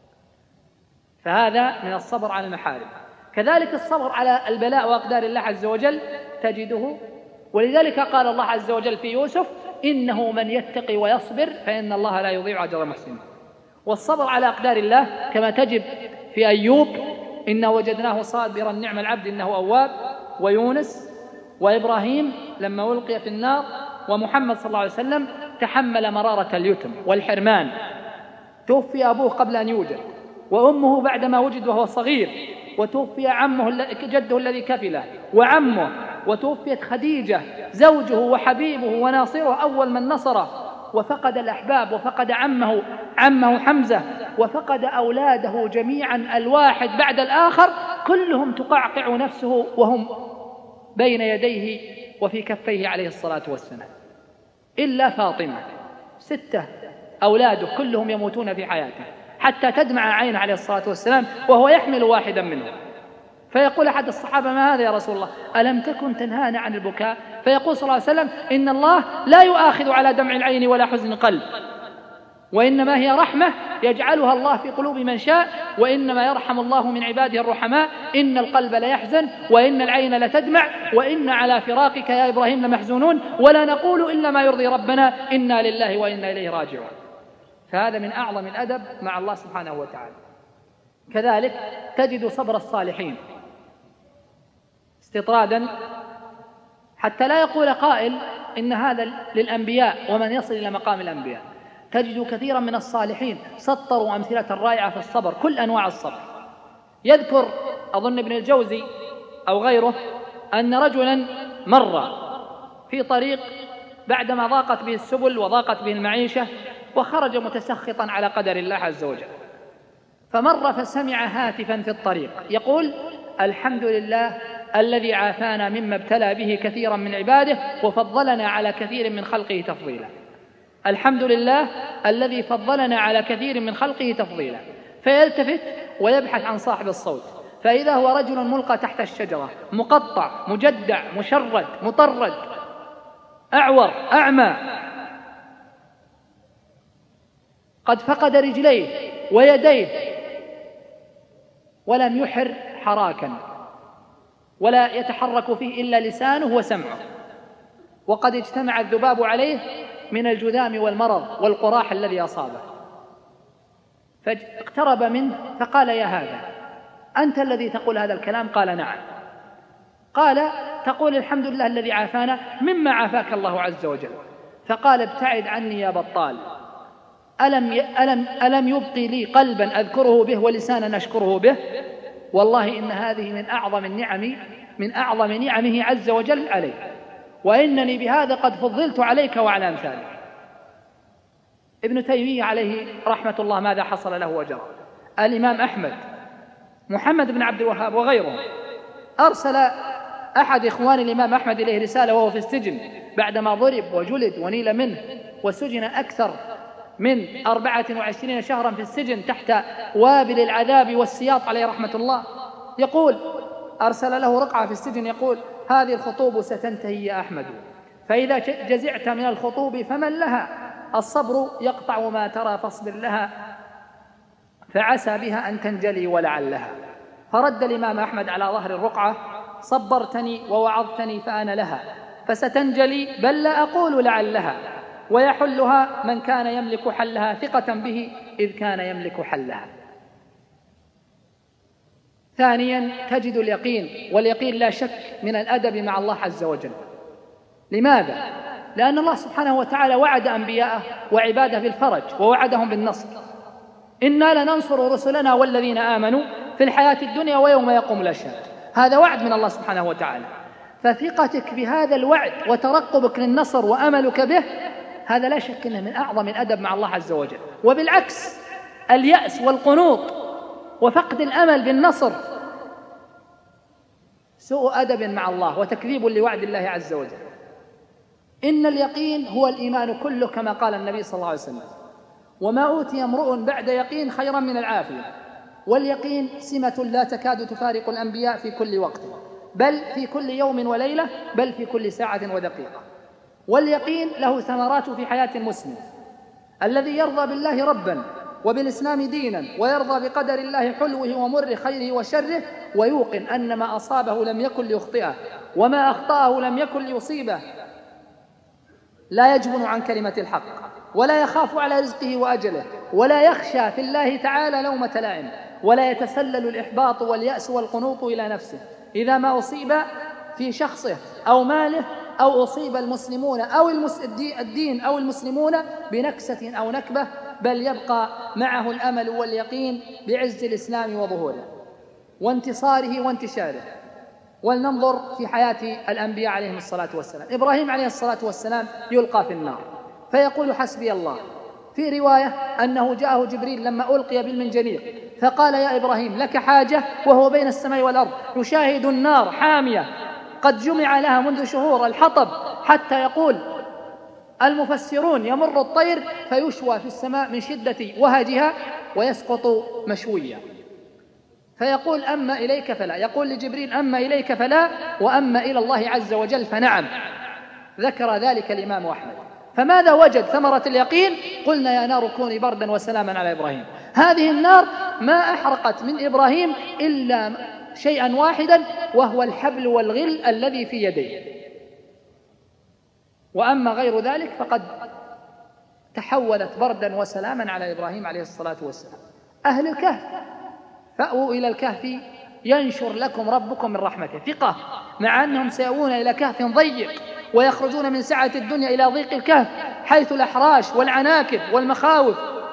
فهذا من الصبر على المحارم. كذلك الصبر على البلاء وأقدار الله عز وجل تجده، ولذلك قال الله عز وجل في يوسف إنه من يتقي ويصبر فإن الله لا يضيع أجر المحسنين. والصبر على أقدار الله كما تجد في أيوب إنا وجدناه صابرا نعم العبد إنه أواب، ويونس، وإبراهيم لما ألقي في النار، ومحمد صلى الله عليه وسلم تحمل مرارة اليتم والحرمان، توفي أبوه قبل أن يوجد، وأمه بعدما وجد وهو صغير، وتوفي عمه جده الذي كفله وعمه، وتوفيت خديجة زوجه وحبيبه وناصره أول من نصره، وفقد الأحباب، وفقد عمه حمزة، وفقد أولاده جميعا الواحد بعد الآخر، كلهم تقعقع نفسه وهم بين يديه وفي كفيه عليه الصلاة والسلام، إلا فاطمة 6 أولاده كلهم يموتون في حياته حتى تدمع عينه عليه الصلاة والسلام وهو يحمل واحدا منهم. فيقول أحد الصحابة ما هذا يا رسول الله؟ ألم تكن تنهانا عن البكاء؟ فيقول صلى الله عليه وسلم إن الله لا يؤاخذ على دمع العين ولا حزن القلب، وإنما هي رحمة يجعلها الله في قلوب من شاء، وإنما يرحم الله من عباده الرحماء، إن القلب ليحزن وإن العين لتدمع وإن على فراقك يا إبراهيم لمحزونون ولا نقول إلا ما يرضي ربنا إنا لله وإنا إليه راجعون. فهذا من أعظم الأدب مع الله سبحانه وتعالى. كذلك تجد صبر الصالحين استطرادا، حتى لا يقول قائل إن هذا للأنبياء ومن يصل إلى مقام الأنبياء. تجد كثيرا من الصالحين سطروا أمثلة رائعة في الصبر، كل أنواع الصبر. يذكر أظن ابن الجوزي أو غيره أن رجلا مر في طريق بعدما ضاقت به السبل وضاقت به المعيشة، وخرج متسخطا على قدر الله عز وجل، فمر فسمع هاتفا في الطريق يقول: الحمد لله الذي عافانا مما ابتلى به كثيرا من عباده وفضلنا على كثير من خلقه تفضيلا. الحمد لله الذي فضلنا على كثير من خلقه تفضيلا. فيلتفت ويبحث عن صاحب الصوت، فإذا هو رجل ملقى تحت الشجرة، مقطع، مجدع، مشرد، مطرد، أعور، أعمى، قد فقد رجليه ويديه ولم يحر حراكا، ولا يتحرك فيه إلا لسانه وسمعه، وقد اجتمع الذباب عليه من الجذام والمرض والقراح الذي أصابه. فاقترب منه فقال: يا هذا، أنت الذي تقول هذا الكلام؟ قال: نعم. قال: تقول الحمد لله الذي عافانا مما عافاك الله عز وجل. فقال: ابتعد عني يا بطال، ألم يبقي لي قلبا أذكره به ولسانا أشكره به؟ والله إن هذه من أعظم نعمه عز وجل علي، وإنني بهذا قد فضلت عليك وعلى أمثالك. ابن تيمية عليه رحمة الله ماذا حصل له وجرى؟ الإمام أحمد، محمد بن عبد الوهاب وغيره أرسل أحد إخوان الإمام أحمد إليه رسالة وهو في السجن بعدما ضرب وجلد ونيل منه، وسجن أكثر من 24 شهرا في السجن تحت وابل العذاب والسياط عليه رحمة الله. يقول: أرسل له رقعة في السجن يقول: هذه الخطوب ستنتهي يا أحمد، فإذا جزعت من الخطوب فمن لها؟ الصبر يقطع ما ترى فاصبر لها، فعسى بها أن تنجلي ولعلها. فرد الإمام أحمد على ظهر الرقعة: صبرتني ووعظتني فأنا لها، فستنجلي بل لا أقول لعلها، ويحلها من كان يملك حلها ثقة به إذ كان يملك حلها. ثانيا تجد اليقين، واليقين لا شك من الأدب مع الله عز وجل. لماذا؟ لأن الله سبحانه وتعالى وعد أنبياءه وعباده بالفرج ووعدهم بالنصر. إنا لننصر رسلنا والذين آمنوا في الحياة الدنيا ويوم يقوم الأشهاد. هذا وعد من الله سبحانه وتعالى، فثقتك بهذا الوعد وترقبك للنصر وأملك به هذا لا شك أنه من أعظم الأدب مع الله عز وجل. وبالعكس اليأس والقنوط وفقد الأمل بالنصر سوء أدب مع الله وتكذيب لوعد الله عز وجل. إن اليقين هو الإيمان كله كما قال النبي صلى الله عليه وسلم: وما أوتي امرؤ بعد يقين خيرا من العافية. واليقين سمة لا تكاد تفارق الأنبياء في كل وقت، بل في كل يوم وليلة، بل في كل ساعة ودقيقة. واليقين له ثمرات في حياة المسلم. الذي يرضى بالله ربا وبالإسلام دينا ويرضى بقدر الله حلوه ومره خيره وشره، ويوقن أن ما أصابه لم يكن ليخطئه وما أخطأه لم يكن ليصيبه، لا يجبن عن كلمة الحق ولا يخاف على رزقه وأجله ولا يخشى في الله تعالى لومة لائم، ولا يتسلل الإحباط واليأس والقنوط إلى نفسه إذا ما أصيب في شخصه أو ماله، أو أصيب المسلمون أو الدين أو المسلمون بنكسة أو نكبة، بل يبقى معه الأمل واليقين بعز الإسلام وظهوره وانتصاره وانتشاره. ولننظر في حياة الأنبياء عليهم الصلاة والسلام. إبراهيم عليه الصلاة والسلام يلقى في النار فيقول: حسبي الله. في رواية أنه جاءه جبريل لما ألقي بالمنجنيق فقال: يا إبراهيم لك حاجة؟ وهو بين السماء والأرض يشاهد النار حامية قد جمع لها منذ شهور الحطب، حتى يقول المفسرون يمر الطير فيشوى في السماء من شدة وهجها ويسقط مشويا، فيقول: أما إليك فلا. يقول لجبريل: أما إليك فلا، وأما إلى الله عز وجل فنعم. ذكر ذلك الإمام أحمد. فماذا وجد ثمرة اليقين؟ قلنا: يا نار كوني بردا وسلاما على إبراهيم. هذه النار ما أحرقت من إبراهيم إلا شيئا واحدا، وهو الحبل والغل الذي في يديه، وأما غير ذلك فقد تحولت بردا وسلاما على إبراهيم عليه الصلاة والسلام. أهل الكهف: فأووا إلى الكهف ينشر لكم ربكم من رحمته. ثقة مع أنهم سيأوون إلى كهف ضيق ويخرجون من سعة الدنيا إلى ضيق الكهف حيث الأحراش والعناكب والمخاوف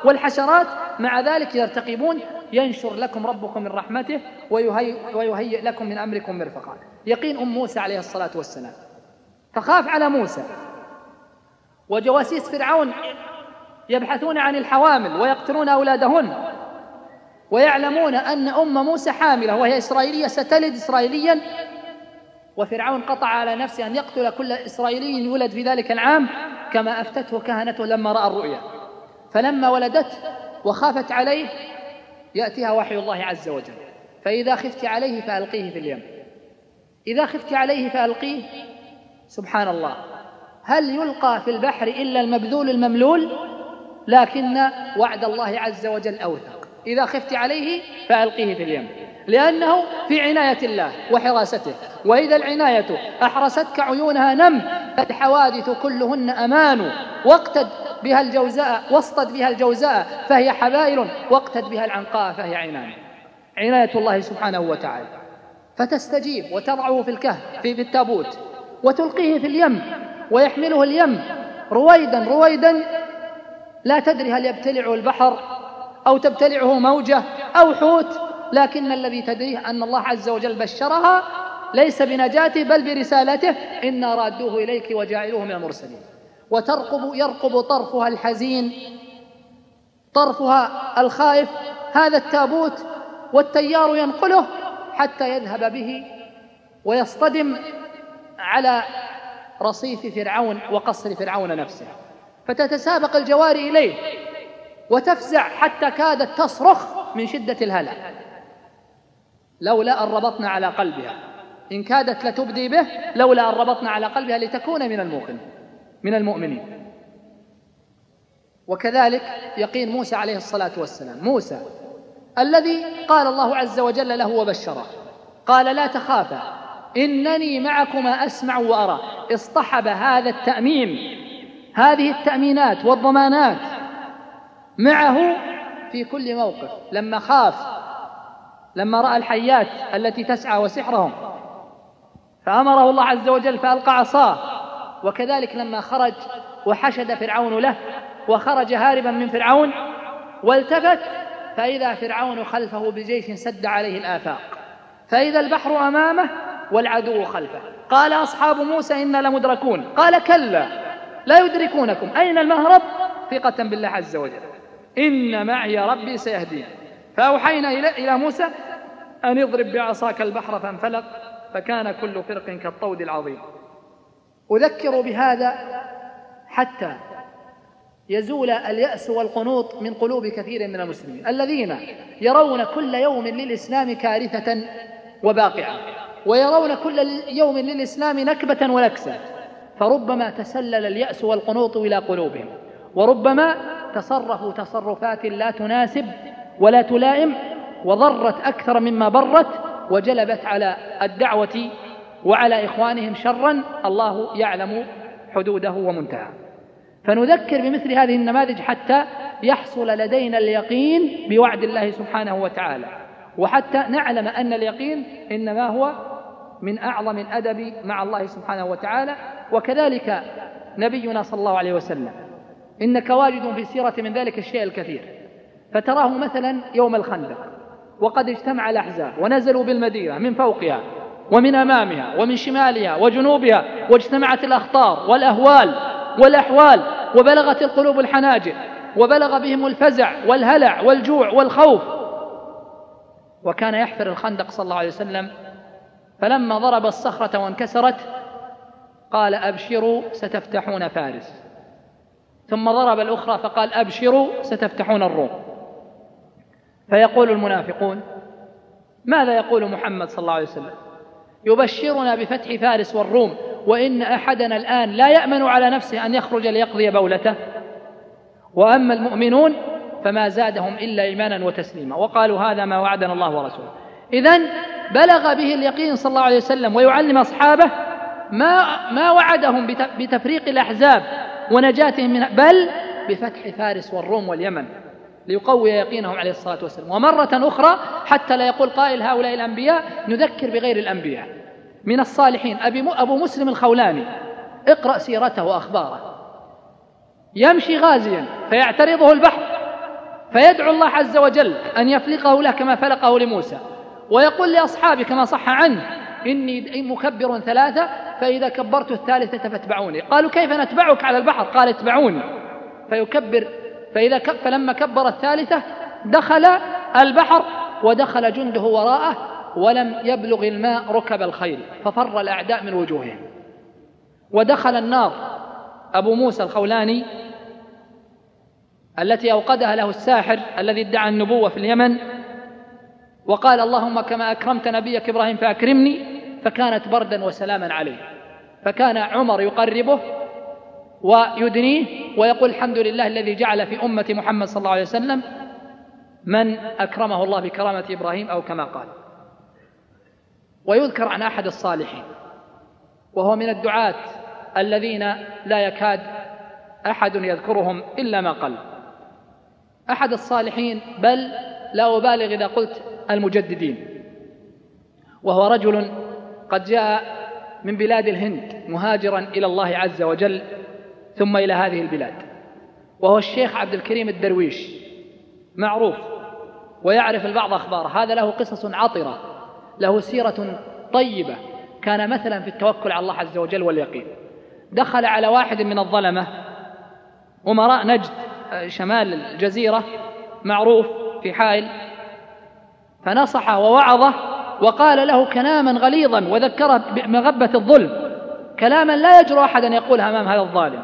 والحشرات، مع ذلك يرتقبون. ينشر لكم ربكم من رحمته ويهيئ لكم من أمركم مرفقا. يقين موسى عليه الصلاة والسلام، فخاف على موسى. وجواسيس فرعون يبحثون عن الحوامل ويقتلون أولادهن، ويعلمون أن موسى حاملة وهي إسرائيلية ستلد إسرائيليا، وفرعون قطع على نفسه أن يقتل كل إسرائيلي يولد في ذلك العام كما أفتته كهنته لما رأى الرؤيا. فلما ولدت وخافت عليه يأتيها وحي الله عز وجل: فإذا خفت عليه فألقيه في اليم. إذا خفت عليه فألقيه، سبحان الله، هل يلقى في البحر إلا المبذول المملول؟ لكن وعد الله عز وجل أوثق: إذا خفت عليه فألقيه في اليم، لأنه في عناية الله وحراسته. وإذا العناية أحرستك عيونها نم، فالحوادث كلهن أمان، واقتد بها الجوزاء واصطد بها الجوزاء فهي حبائل، واقتد بها العنقاء فهي عنان. عناية الله سبحانه وتعالى. فتستجيب وتضعه في الكهف في التابوت وتلقيه في اليم، ويحمله اليم رويدا رويدا، لا تدري هل يبتلعه البحر أو تبتلعه موجة أو حوت، لكن الذي تدريه أن الله عز وجل بشرها ليس بنجاته بل برسالته: إنا رادوه إليك وجاعلوه من المرسلين. يرقب طرفها الحزين، طرفها الخائف هذا التابوت، والتيار ينقله حتى يذهب به ويصطدم على رصيف فرعون وقصر فرعون نفسه، فتتسابق الجواري إليه وتفزع حتى كادت تصرخ من شدة الهلع، لولا أن ربطنا على قلبها، إن كادت لتبدي به لولا أن ربطنا على قلبها لتكون من المؤمنين. وكذلك يقين موسى عليه الصلاة والسلام، موسى الذي قال الله عز وجل له وبشره، قال: لا تخافا إنني معكما أسمع وأرى. اصطحب هذا التأمين، هذه التأمينات والضمانات معه في كل موقف. لما خاف، لما رأى الحيات التي تسعى وسحرهم فأمره الله عز وجل فألقى عصاه. وكذلك لما خرج وحشد فرعون له وخرج هاربا من فرعون والتفت فإذا فرعون خلفه بجيش سد عليه الآفاق، فإذا البحر أمامه والعدو خلفه. قال أصحاب موسى إنا لمدركون، قال كلا لا يدركونكم، أين المهرب؟ ثقة بالله عز وجل، إن معي ربي سيهدين. فأوحينا إلى موسى أن اضرب بعصاك البحر فانفلق فكان كل فرق كالطود العظيم. أذكر بهذا حتى يزول اليأس والقنوط من قلوب كثير من المسلمين الذين يرون كل يوم للإسلام كارثة وباقعة، ويرون كل يوم للإسلام نكبة ونكسة، فربما تسلل اليأس والقنوط إلى قلوبهم، وربما تصرفوا تصرفات لا تناسب ولا تلائم، وضرت أكثر مما برت، وجلبت على الدعوة وعلى إخوانهم شرا الله يعلم حدوده ومنتهى. فنذكر بمثل هذه النماذج حتى يحصل لدينا اليقين بوعد الله سبحانه وتعالى، وحتى نعلم أن اليقين إنما هو من أعظم الأدب مع الله سبحانه وتعالى. وكذلك نبينا صلى الله عليه وسلم إنك واجد في سيرة من ذلك الشيء الكثير، فتراه مثلا يوم الخندق وقد اجتمع الأحزاب ونزلوا بالمدينة من فوقها ومن أمامها ومن شمالها وجنوبها، واجتمعت الأخطار والأهوال والأحوال، وبلغت القلوب الحناجر، وبلغ بهم الفزع والهلع والجوع والخوف. وكان يحفر الخندق صلى الله عليه وسلم، فلما ضرب الصخرة وانكسرت قال أبشروا ستفتحون فارس، ثم ضرب الأخرى فقال أبشروا ستفتحون الروم. فيقول المنافقون ماذا يقول محمد صلى الله عليه وسلم؟ يبشرنا بفتح فارس والروم، وإن أحدنا الآن لا يأمن على نفسه أن يخرج ليقضي بولته. وأما المؤمنون فما زادهم إلا إيمانا وتسليما، وقالوا هذا ما وعدنا الله ورسوله. إذن بلغ به اليقين صلى الله عليه وسلم ويعلم أصحابه ما وعدهم بتفريق الأحزاب ونجاتهم منها، بل بفتح فارس والروم واليمن ليقوي يقينهم عليه الصلاة والسلام. ومرة أخرى حتى لا يقول قائل هؤلاء الأنبياء، نذكر بغير الأنبياء من الصالحين. أبو مسلم الخولاني اقرأ سيرته وأخباره، يمشي غازيا فيعترضه البحر فيدعو الله عز وجل أن يفلقه له كما فلقه لموسى، ويقول لأصحابه كما صح عنه: إني مكبر 3 فإذا كبرت 3 فاتبعوني. قالوا: كيف نتبعك على البحر؟ قال: اتبعوني. فيكبر، فلما كبر 3 دخل البحر ودخل جنده وراءه ولم يبلغ الماء ركب الخيل، ففر الأعداء من وجوههم. ودخل النار أبو موسى الخولاني التي أوقدها له الساحر الذي ادعى النبوة في اليمن، وقال: اللهم كما أكرمت نبيك إبراهيم فأكرمني، فكانت بردا وسلاما عليه. فكان عمر يقربه ويدنيه ويقول: الحمد لله الذي جعل في أمة محمد صلى الله عليه وسلم من أكرمه الله بكرامة إبراهيم، أو كما قال. ويذكر عن أحد الصالحين، وهو من الدعاة الذين لا يكاد أحد يذكرهم إلا ما قل، أحد الصالحين، بل لا أبالغ إذا قلت المجددين، وهو رجل قد جاء من بلاد الهند مهاجرا إلى الله عز وجل ثم إلى هذه البلاد، وهو الشيخ عبد الكريم الدرويش، معروف ويعرف البعض أخباره. هذا له قصص عطرة، له سيرة طيبة، كان مثلا في التوكل على الله عز وجل واليقين. دخل على واحد من الظلمة أمراء نجد شمال الجزيرة، معروف في حائل، فنصحه ووعظه وقال له كلاما غليظا وذكره بمغبة الظلم، كلاما لا يجرؤ أحد أن يقولها أمام هذا الظالم،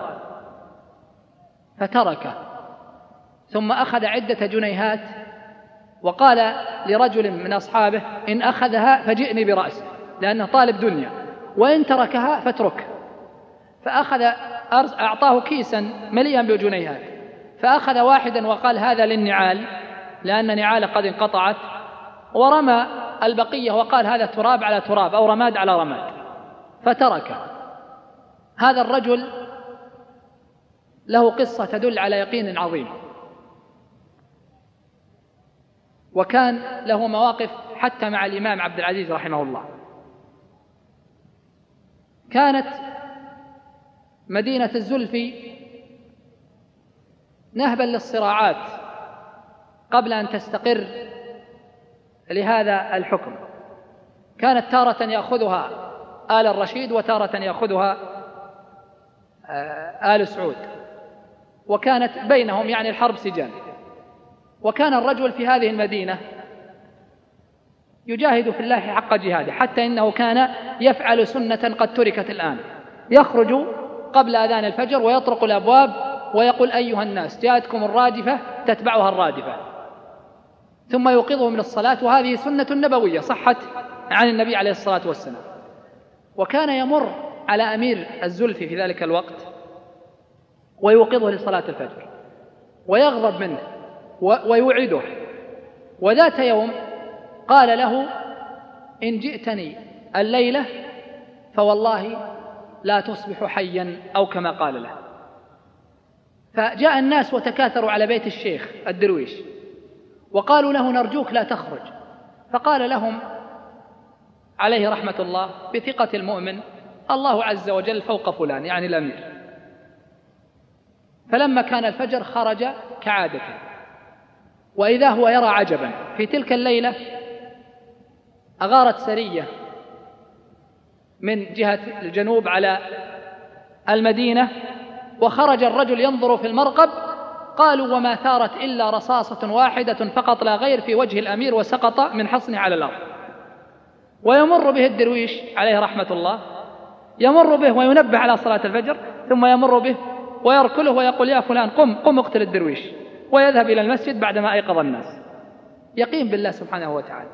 فتركه. ثم أخذ عدة جنيهات وقال لرجل من أصحابه: إن أخذها فجئني برأسه، لأنه طالب دنيا، وإن تركها فاتركه. أعطاه كيسا مليئا بالجنيهات، فأخذ واحدا وقال: هذا للنعال، لأن نعاله قد انقطعت، ورمى البقية وقال: هذا تراب على تراب أو رماد على رماد، فتركه. هذا الرجل له قصة تدل على يقين عظيم، وكان له مواقف حتى مع الإمام عبد العزيز رحمه الله. كانت مدينة الزلفي نهبا للصراعات قبل أن تستقر لهذا الحكم، كانت تارة يأخذها آل الرشيد وتارة يأخذها آل سعود، وكانت بينهم يعني الحرب سجال. وكان الرجل في هذه المدينة يجاهد في الله حق جهاده، حتى إنه كان يفعل سنة قد تركت الآن، يخرج قبل أذان الفجر ويطرق الأبواب ويقول: أيها الناس، جاءتكم الراجفة تتبعها الرادفة، ثم يوقظهم للصلاة، وهذه سنة نبوية صحت عن النبي عليه الصلاة والسلام. وكان يمر على أمير الزلفي في ذلك الوقت ويوقظه لصلاة الفجر ويغضب منه ويوعده. وذات يوم قال له: إن جئتني الليلة فوالله لا تصبح حيا، أو كما قال له. فجاء الناس وتكاثروا على بيت الشيخ الدرويش وقالوا له: نرجوك لا تخرج. فقال لهم عليه رحمة الله بثقة المؤمن: الله عز وجل فوق فلان، يعني الأمير. فلما كان الفجر خرج كعادته، وإذا هو يرى عجبا. في تلك الليلة أغارت سرية من جهة الجنوب على المدينة، وخرج الرجل ينظر في المرقب. قالوا: وما ثارت إلا رصاصة واحدة فقط لا غير في وجه الأمير، وسقط من حصنه على الأرض. ويمر به الدرويش عليه رحمة الله، يمر به وينبه على صلاة الفجر، ثم يمر به ويركله ويقول: يا فلان قم اقتل الدرويش، ويذهب إلى المسجد بعدما أيقظ الناس. يقين بالله سبحانه وتعالى.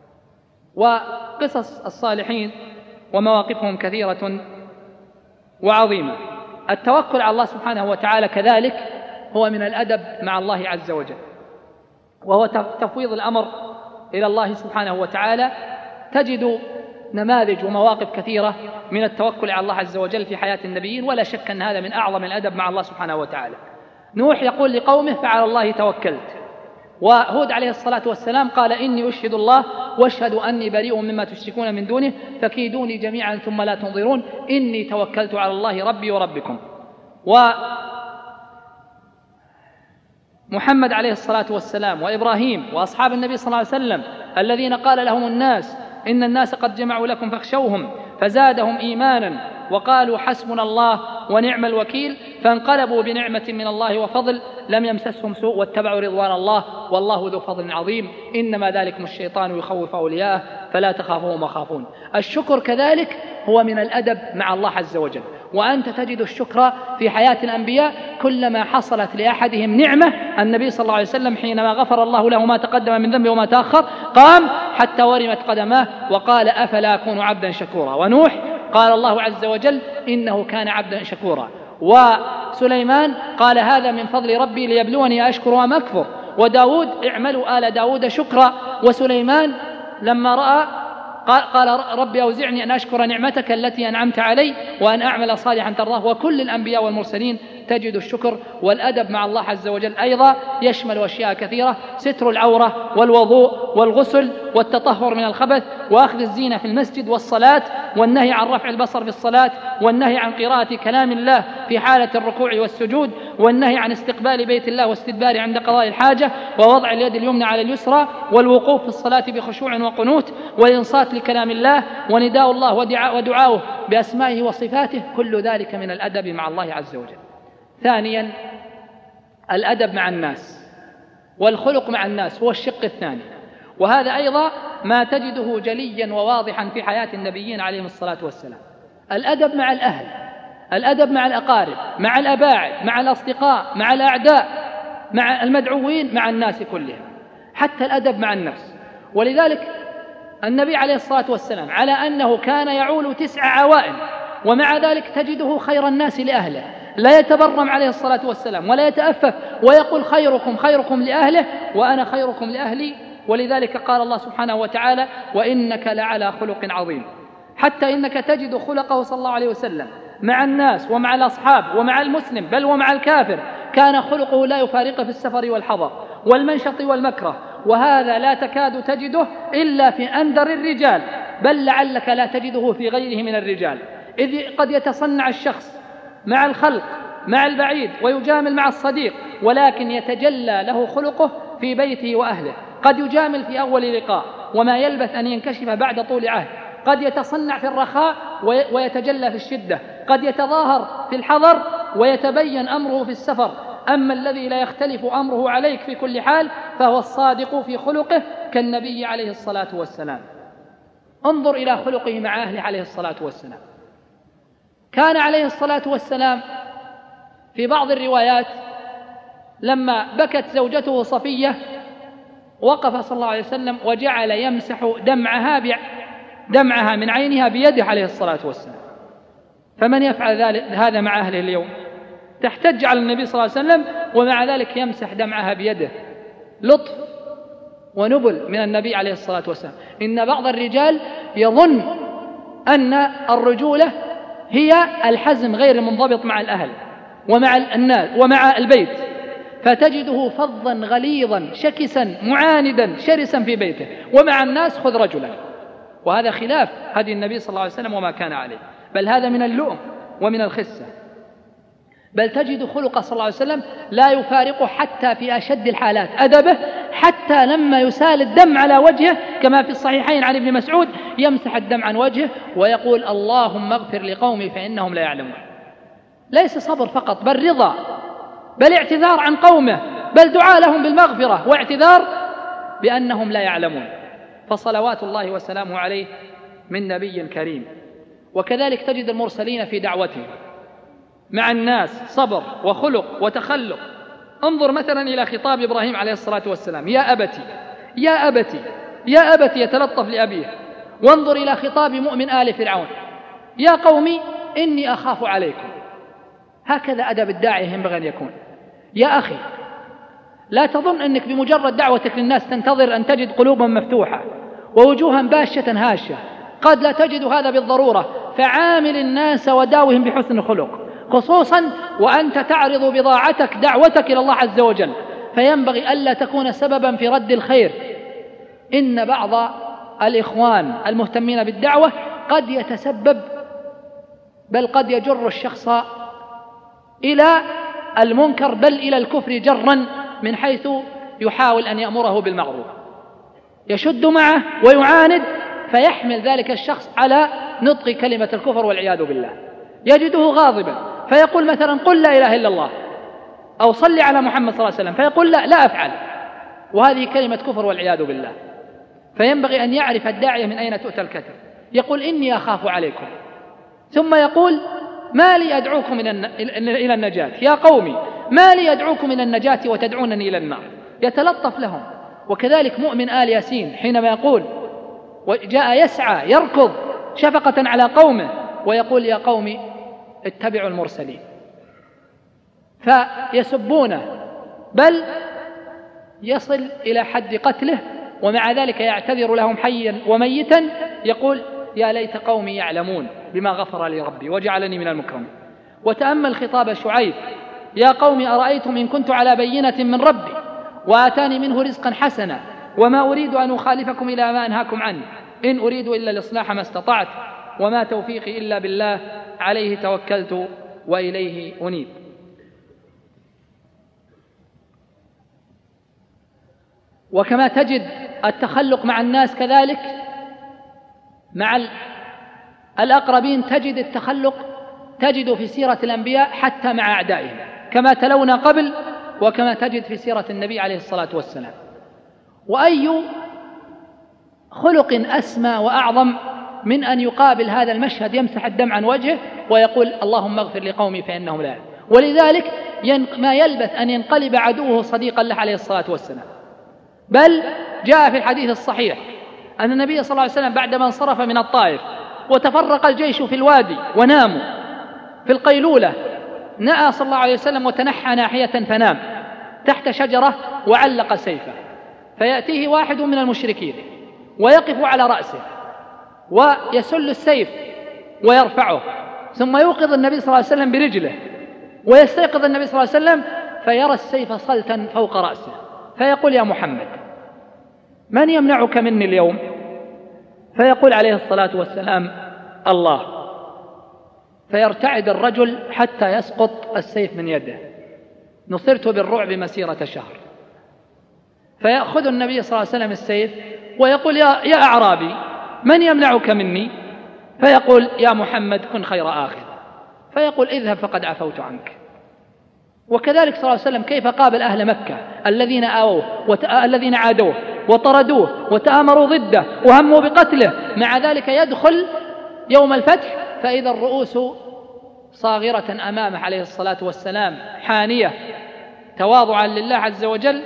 وقصص الصالحين ومواقفهم كثيرة وعظيمة. التوكل على الله سبحانه وتعالى كذلك هو من الأدب مع الله عز وجل، وهو تفويض الأمر إلى الله سبحانه وتعالى. تجد نماذج ومواقف كثيرة من التوكل على الله عز وجل في حياة النبيين، ولا شك أن هذا من أعظم الأدب مع الله سبحانه وتعالى. نوح يقول لقومه: فعلى الله توكلت. وهود عليه الصلاة والسلام قال: إني أشهد الله واشهدوا أني بريء مما تشركون من دونه فكيدوني جميعا ثم لا تنظرون إني توكلت على الله ربي وربكم. محمد عليه الصلاة والسلام وإبراهيم وأصحاب النبي صلى الله عليه وسلم الذين قال لهم الناس إن الناس قد جمعوا لكم فاخشوهم فزادهم إيمانا وقالوا حسبنا الله ونعم الوكيل فانقلبوا بنعمة من الله وفضل لم يمسسهم سوء واتبعوا رضوان الله والله ذو فضل عظيم إنما ذلكم الشيطان يخوف أولياءه فلا تخافوهم وخافون. الشكر كذلك هو من الأدب مع الله عز وجل، وأنت تجد الشكر في حياة الأنبياء كلما حصلت لأحدهم نعمة. النبي صلى الله عليه وسلم حينما غفر الله له ما تقدم من ذنبه وما تأخر قام حتى ورمت قدماه وقال أفلا أكون عبدا شكورا. ونوح قال الله عز وجل إنه كان عبدا شكورا. وسليمان قال هذا من فضل ربي ليبلوني أشكر أم أكفر. وداود اعملوا آل داود شكرا. وسليمان لما رأى قال ربي أوزعني أن أشكر نعمتك التي أنعمت علي وأن أعمل صالحا ترضاه. وكل الأنبياء والمرسلين تجد الشكر. والأدب مع الله عز وجل أيضا يشمل أشياء كثيرة: ستر العورة والوضوء والغسل والتطهر من الخبث وأخذ الزينة في المسجد والصلاة والنهي عن رفع البصر في الصلاة والنهي عن قراءة كلام الله في حالة الركوع والسجود والنهي عن استقبال بيت الله واستدباره عند قضاء الحاجة ووضع اليد اليمنى على اليسرى والوقوف في الصلاة بخشوع وقنوت والإنصات لكلام الله ونداء الله ودعاؤه بأسمائه وصفاته. كل ذلك من الأدب مع الله عز وجل. ثانيا الأدب مع الناس والخلق مع الناس هو الشق الثاني، وهذا أيضا ما تجده جليا وواضحا في حياة النبيين عليهم الصلاة والسلام. الأدب مع الأهل، الأدب مع الأقارب، مع الأباعد، مع الأصدقاء، مع الأعداء، مع المدعوين، مع الناس كلهم، حتى الأدب مع النفس. ولذلك النبي عليه الصلاة والسلام على أنه كان يعول 9 عوائل ومع ذلك تجده خير الناس لأهله، لا يتبرم عليه الصلاة والسلام ولا يتأفف ويقول خيركم خيركم لأهله وأنا خيركم لأهلي. ولذلك قال الله سبحانه وتعالى وإنك لعلى خلق عظيم. حتى إنك تجد خلقه صلى الله عليه وسلم مع الناس ومع الأصحاب ومع المسلم بل ومع الكافر كان خلقه لا يفارقه في السفر والحضر والمنشط والمكره، وهذا لا تكاد تجده إلا في أندر الرجال، بل لعلك لا تجده في غيره من الرجال، إذ قد يتصنع الشخص مع الخلق مع البعيد ويجامل مع الصديق، ولكن يتجلى له خلقه في بيته وأهله. قد يجامل في أول لقاء وما يلبث أن ينكشف بعد طول عهد، قد يتصنع في الرخاء ويتجلى في الشدة، قد يتظاهر في الحضر ويتبين أمره في السفر. أما الذي لا يختلف أمره عليك في كل حال فهو الصادق في خلقه كالنبي عليه الصلاة والسلام. انظر إلى خلقه مع أهله عليه الصلاة والسلام. كان عليه الصلاة والسلام في بعض الروايات لما بكت زوجته صفية وقف صلى الله عليه وسلم وجعل يمسح دمعها من عينها بيده عليه الصلاة والسلام. فمن يفعل هذا مع أهله اليوم؟ تحتج على النبي صلى الله عليه وسلم ومع ذلك يمسح دمعها بيده. لطف ونبل من النبي عليه الصلاة والسلام. إن بعض الرجال يظن أن الرجولة هي الحزم غير المنضبط مع الأهل ومع الناس ومع البيت، فتجده فظا غليظا شكسا معاندا شرسا في بيته، ومع الناس خذ رجلا. وهذا خلاف هدي النبي صلى الله عليه وسلم وما كان عليه، بل هذا من اللؤم ومن الخسة. بل تجد خلق صلى الله عليه وسلم لا يفارق حتى في أشد الحالات أدبه، حتى لما يسال الدم على وجهه كما في الصحيحين عن ابن مسعود يمسح الدم عن وجهه ويقول اللهم اغفر لقومي فإنهم لا يعلمون. ليس صبر فقط بل رضا، بل اعتذار عن قومه، بل دعاء لهم بالمغفرة واعتذار بأنهم لا يعلمون. فصلوات الله وسلامه عليه من نبي كريم. وكذلك تجد المرسلين في دعوتهم مع الناس صبر وخلق وتخلق. انظر مثلا إلى خطاب إبراهيم عليه الصلاة والسلام: يا أبتي يا أبتي يا أبتي، يتلطف لأبيه. وانظر إلى خطاب مؤمن آل فرعون: يا قومي إني أخاف عليكم. هكذا أدب الداعية ينبغي أن يكون. يا أخي لا تظن أنك بمجرد دعوتك للناس تنتظر أن تجد قلوبا مفتوحة ووجوها باشة هاشة، قد لا تجد هذا بالضرورة. فعامل الناس وداوهم بحسن الخلق، خصوصا وأنت تعرض بضاعتك دعوتك إلى الله عز وجل، فينبغي ألا تكون سببا في رد الخير. إن بعض الإخوان المهتمين بالدعوة قد يتسبب بل قد يجر الشخص إلى المنكر بل إلى الكفر جرا من حيث يحاول أن يأمره بالمعروف، يشد معه ويعاند، فيحمل ذلك الشخص على نطق كلمة الكفر والعياذ بالله. يجده غاضبا فيقول مثلا قل لا إله إلا الله أو صل على محمد صلى الله عليه وسلم، فيقول لا أفعل، وهذه كلمة كفر والعياذ بالله. فينبغي أن يعرف الداعية من أين تؤتى الكتب. يقول إني أخاف عليكم، ثم يقول ما لي أدعوكم إلى النجاة، يا قومي ما لي أدعوكم إلى النجاة وتدعونني إلى النار. يتلطف لهم. وكذلك مؤمن آل ياسين حينما يقول وجاء يسعى يركض شفقة على قومه ويقول يا قوم اتبعوا المرسلين، فيسبونه بل يصل إلى حد قتله، ومع ذلك يعتذر لهم حيا وميتا، يقول يا ليت قومي يعلمون بما غفر لي ربي وجعلني من المكرمين. وتأمل خطاب شعيب يا قوم أرأيتم إن كنت على بينة من ربي وآتاني منه رزقا حسنا وما أريد أن أخالفكم إلى ما أنهاكم عنه إن أريد إلا الإصلاح ما استطعت وما توفيقي إلا بالله عليه توكلت وإليه أنيب. وكما تجد التخلق مع الناس كذلك مع الأقربين تجد التخلق، تجد في سيرة الأنبياء حتى مع أعدائهم كما تلونا قبل، وكما تجد في سيرة النبي عليه الصلاة والسلام. وأي خلق أسمى وأعظم من أن يقابل هذا المشهد يمسح الدم عن وجهه ويقول اللهم اغفر لقومي فإنهم لا يعلمون. ولذلك ما يلبث أن ينقلب عدوه صديقا له عليه الصلاة والسلام. بل جاء في الحديث الصحيح أن النبي صلى الله عليه وسلم بعدما انصرف من الطائف وتفرق الجيش في الوادي وناموا في القيلولة، نأى صلى الله عليه وسلم وتنحى ناحية فنام تحت شجرة وعلق سيفه، فيأتيه واحد من المشركين ويقف على رأسه ويسل السيف ويرفعه، ثم يوقظ النبي صلى الله عليه وسلم برجله ويستيقظ النبي صلى الله عليه وسلم فيرى السيف صلتا فوق رأسه، فيقول يا محمد من يمنعك مني اليوم؟ فيقول عليه الصلاة والسلام الله، فيرتعد الرجل حتى يسقط السيف من يده. نصرت بالرعب مسيرة شهر. فيأخذ النبي صلى الله عليه وسلم السيف ويقول يا أعرابي من يمنعك مني؟ فيقول يا محمد كن خير آخذ، فيقول اذهب فقد عفوت عنك. وكذلك صلى الله عليه وسلم كيف قابل أهل مكة الذين آووه الذين عادوه وطردوه وتآمروا ضده وهموا بقتله، مع ذلك يدخل يوم الفتح فإذا الرؤوس صاغرة أمامه عليه الصلاة والسلام حانية تواضعا لله عز وجل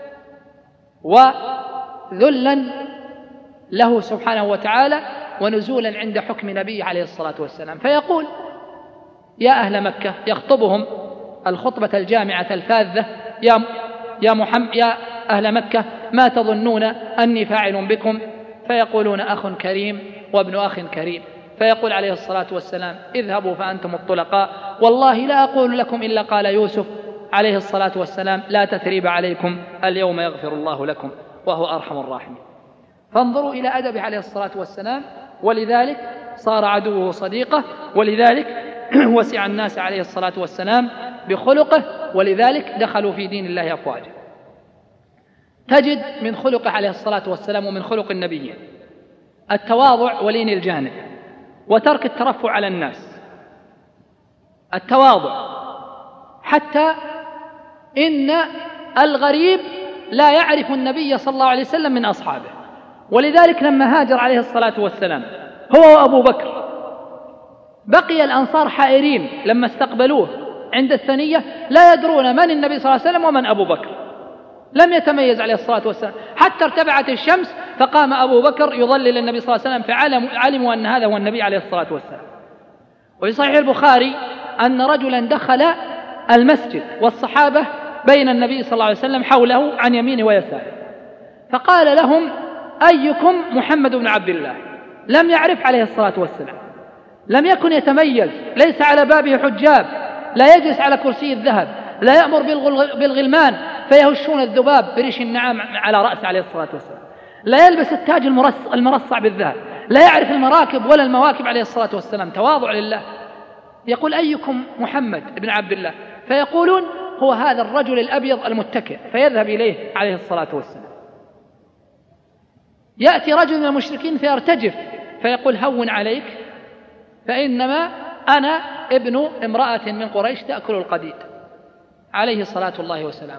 وذلا له سبحانه وتعالى ونزولا عند حكم نبيه عليه الصلاة والسلام. فيقول يا أهل مكة، يخطبهم الخطبة الجامعة الفاذة، يا أهل مكة ما تظنون أني فاعل بكم؟ فيقولون أخ كريم وابن أخ كريم. فيقول عليه الصلاة والسلام اذهبوا فأنتم الطلقاء، والله لا أقول لكم إلا قال يوسف عليه الصلاة والسلام لا تثريب عليكم اليوم يغفر الله لكم وهو أرحم الراحمين. فانظروا إلى أدبه عليه الصلاة والسلام، ولذلك صار عدوه صديقه، ولذلك وسع الناس عليه الصلاة والسلام بخلقه، ولذلك دخلوا في دين الله أفواجا. تجد من خلقه عليه الصلاة والسلام ومن خلق النبيين التواضع ولين الجانب وترك الترفع على الناس. التواضع حتى إن الغريب لا يعرف النبي صلى الله عليه وسلم من أصحابه، ولذلك لما هاجر عليه الصلاة والسلام هو وأبو بكر بقي الأنصار حائرين لما استقبلوه عند الثنية لا يدرون من النبي صلى الله عليه وسلم ومن أبو بكر، لم يتميز عليه الصلاة والسلام حتى ارتفعت الشمس فقام أبو بكر يظلل النبي صلى الله عليه وسلم فعلموا أن هذا هو النبي عليه الصلاة والسلام. وفي صحيح البخاري أن رجلا دخل المسجد والصحابة بين النبي صلى الله عليه وسلم حوله عن يمينه ويساره، فقال لهم أيكم محمد بن عبد الله؟ لم يعرف عليه الصلاة والسلام، لم يكن يتميز، ليس على بابه حجاب، لا يجلس على كرسي الذهب، لا يأمر بالغلمان فيهشون الذباب بريش النعام على رأسه عليه الصلاة والسلام، لا يلبس التاج المرصع بالذهب، لا يعرف المراكب ولا المواكب عليه الصلاة والسلام، تواضع لله. يقول أيكم محمد بن عبد الله؟ فيقولون هو هذا الرجل الأبيض المتكئ، فيذهب إليه عليه الصلاة والسلام. يأتي رجل من المشركين فيرتجف فيقول هون عليك، فإنما أنا ابن امرأة من قريش تأكل القديد، عليه الصلاة الله والسلام.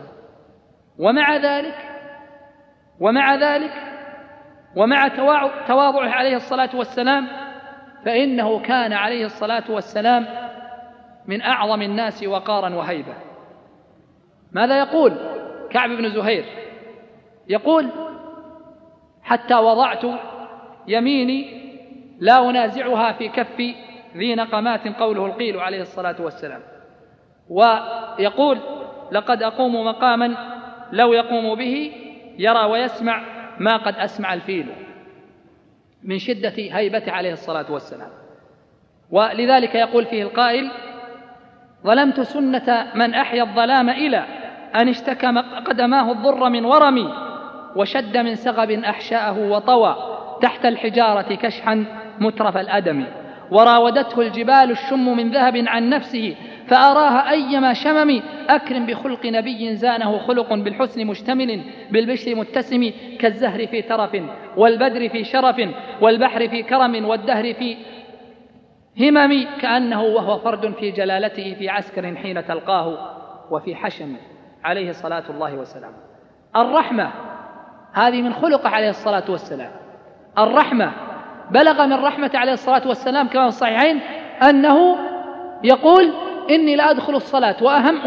ومع ذلك ومع تواضعه عليه الصلاة والسلام، فإنه كان عليه الصلاة والسلام من أعظم الناس وقارا وهيبة. ماذا يقول كعب بن زهير؟ يقول حتى وضعت يميني لا أنازعها في كف ذي نقمات، قوله القيل عليه الصلاة والسلام. ويقول لقد أقوم مقاما لو يقوم به يرى ويسمع ما قد أسمع الفيل، من شدة هيبته عليه الصلاة والسلام. ولذلك يقول فيه القائل ظلمت سنة من أحيا الظلام إلى أن اشتكى قدماه الضر من ورمي، وشد من سغب أحشاءه وطوى تحت الحجارة كشحا مترف الأدم، وراودته الجبال الشم من ذهب عن نفسه فأراها أيما شمم، أكرم بخلق نبي زانه خلق بالحسن مشتمل بالبشر متسم، كالزهر في ترف والبدر في شرف والبحر في كرم والدهر في همم، كأنه وهو فرد في جلالته في عسكر حين تلقاه وفي حشم، عليه الصلاة الله والسلام. الرحمة هذه من خلقه عليه الصلاة والسلام. الرحمة بلغ من رحمة عليه الصلاة والسلام كما في الصحيحين أنه يقول إني لا أدخل الصلاة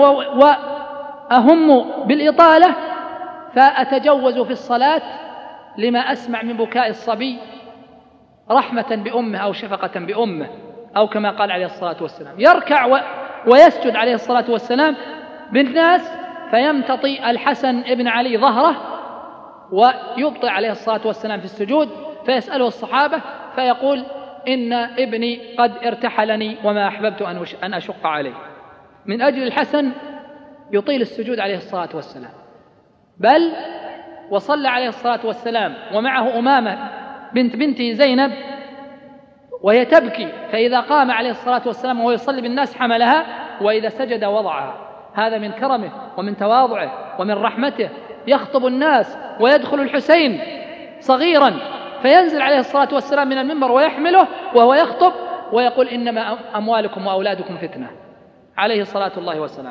وأهم بالإطالة فأتجوز في الصلاة لما أسمع من بكاء الصبي رحمة بأمه أو شفقة بأمه، أو كما قال عليه الصلاة والسلام. يركع ويسجد عليه الصلاة والسلام بالناس فيمتطي الحسن ابن علي ظهره ويبطئ عليه الصلاة والسلام في السجود، فيسأله الصحابة فيقول إن ابني قد ارتحلني وما أحببت أن أشق عليه. من أجل الحسن يطيل السجود عليه الصلاة والسلام. بل وصلى عليه الصلاة والسلام ومعه أمامة بنته زينب وهي تبكي، فإذا قام عليه الصلاة والسلام وهو يصلي بالناس حملها، وإذا سجد وضعها. هذا من كرمه ومن تواضعه ومن رحمته. يخطب الناس ويدخل الحسين صغيرا فينزل عليه الصلاة والسلام من المنبر ويحمله وهو يخطب ويقول إنما أموالكم وأولادكم فتنة، عليه الصلاة الله والسلام.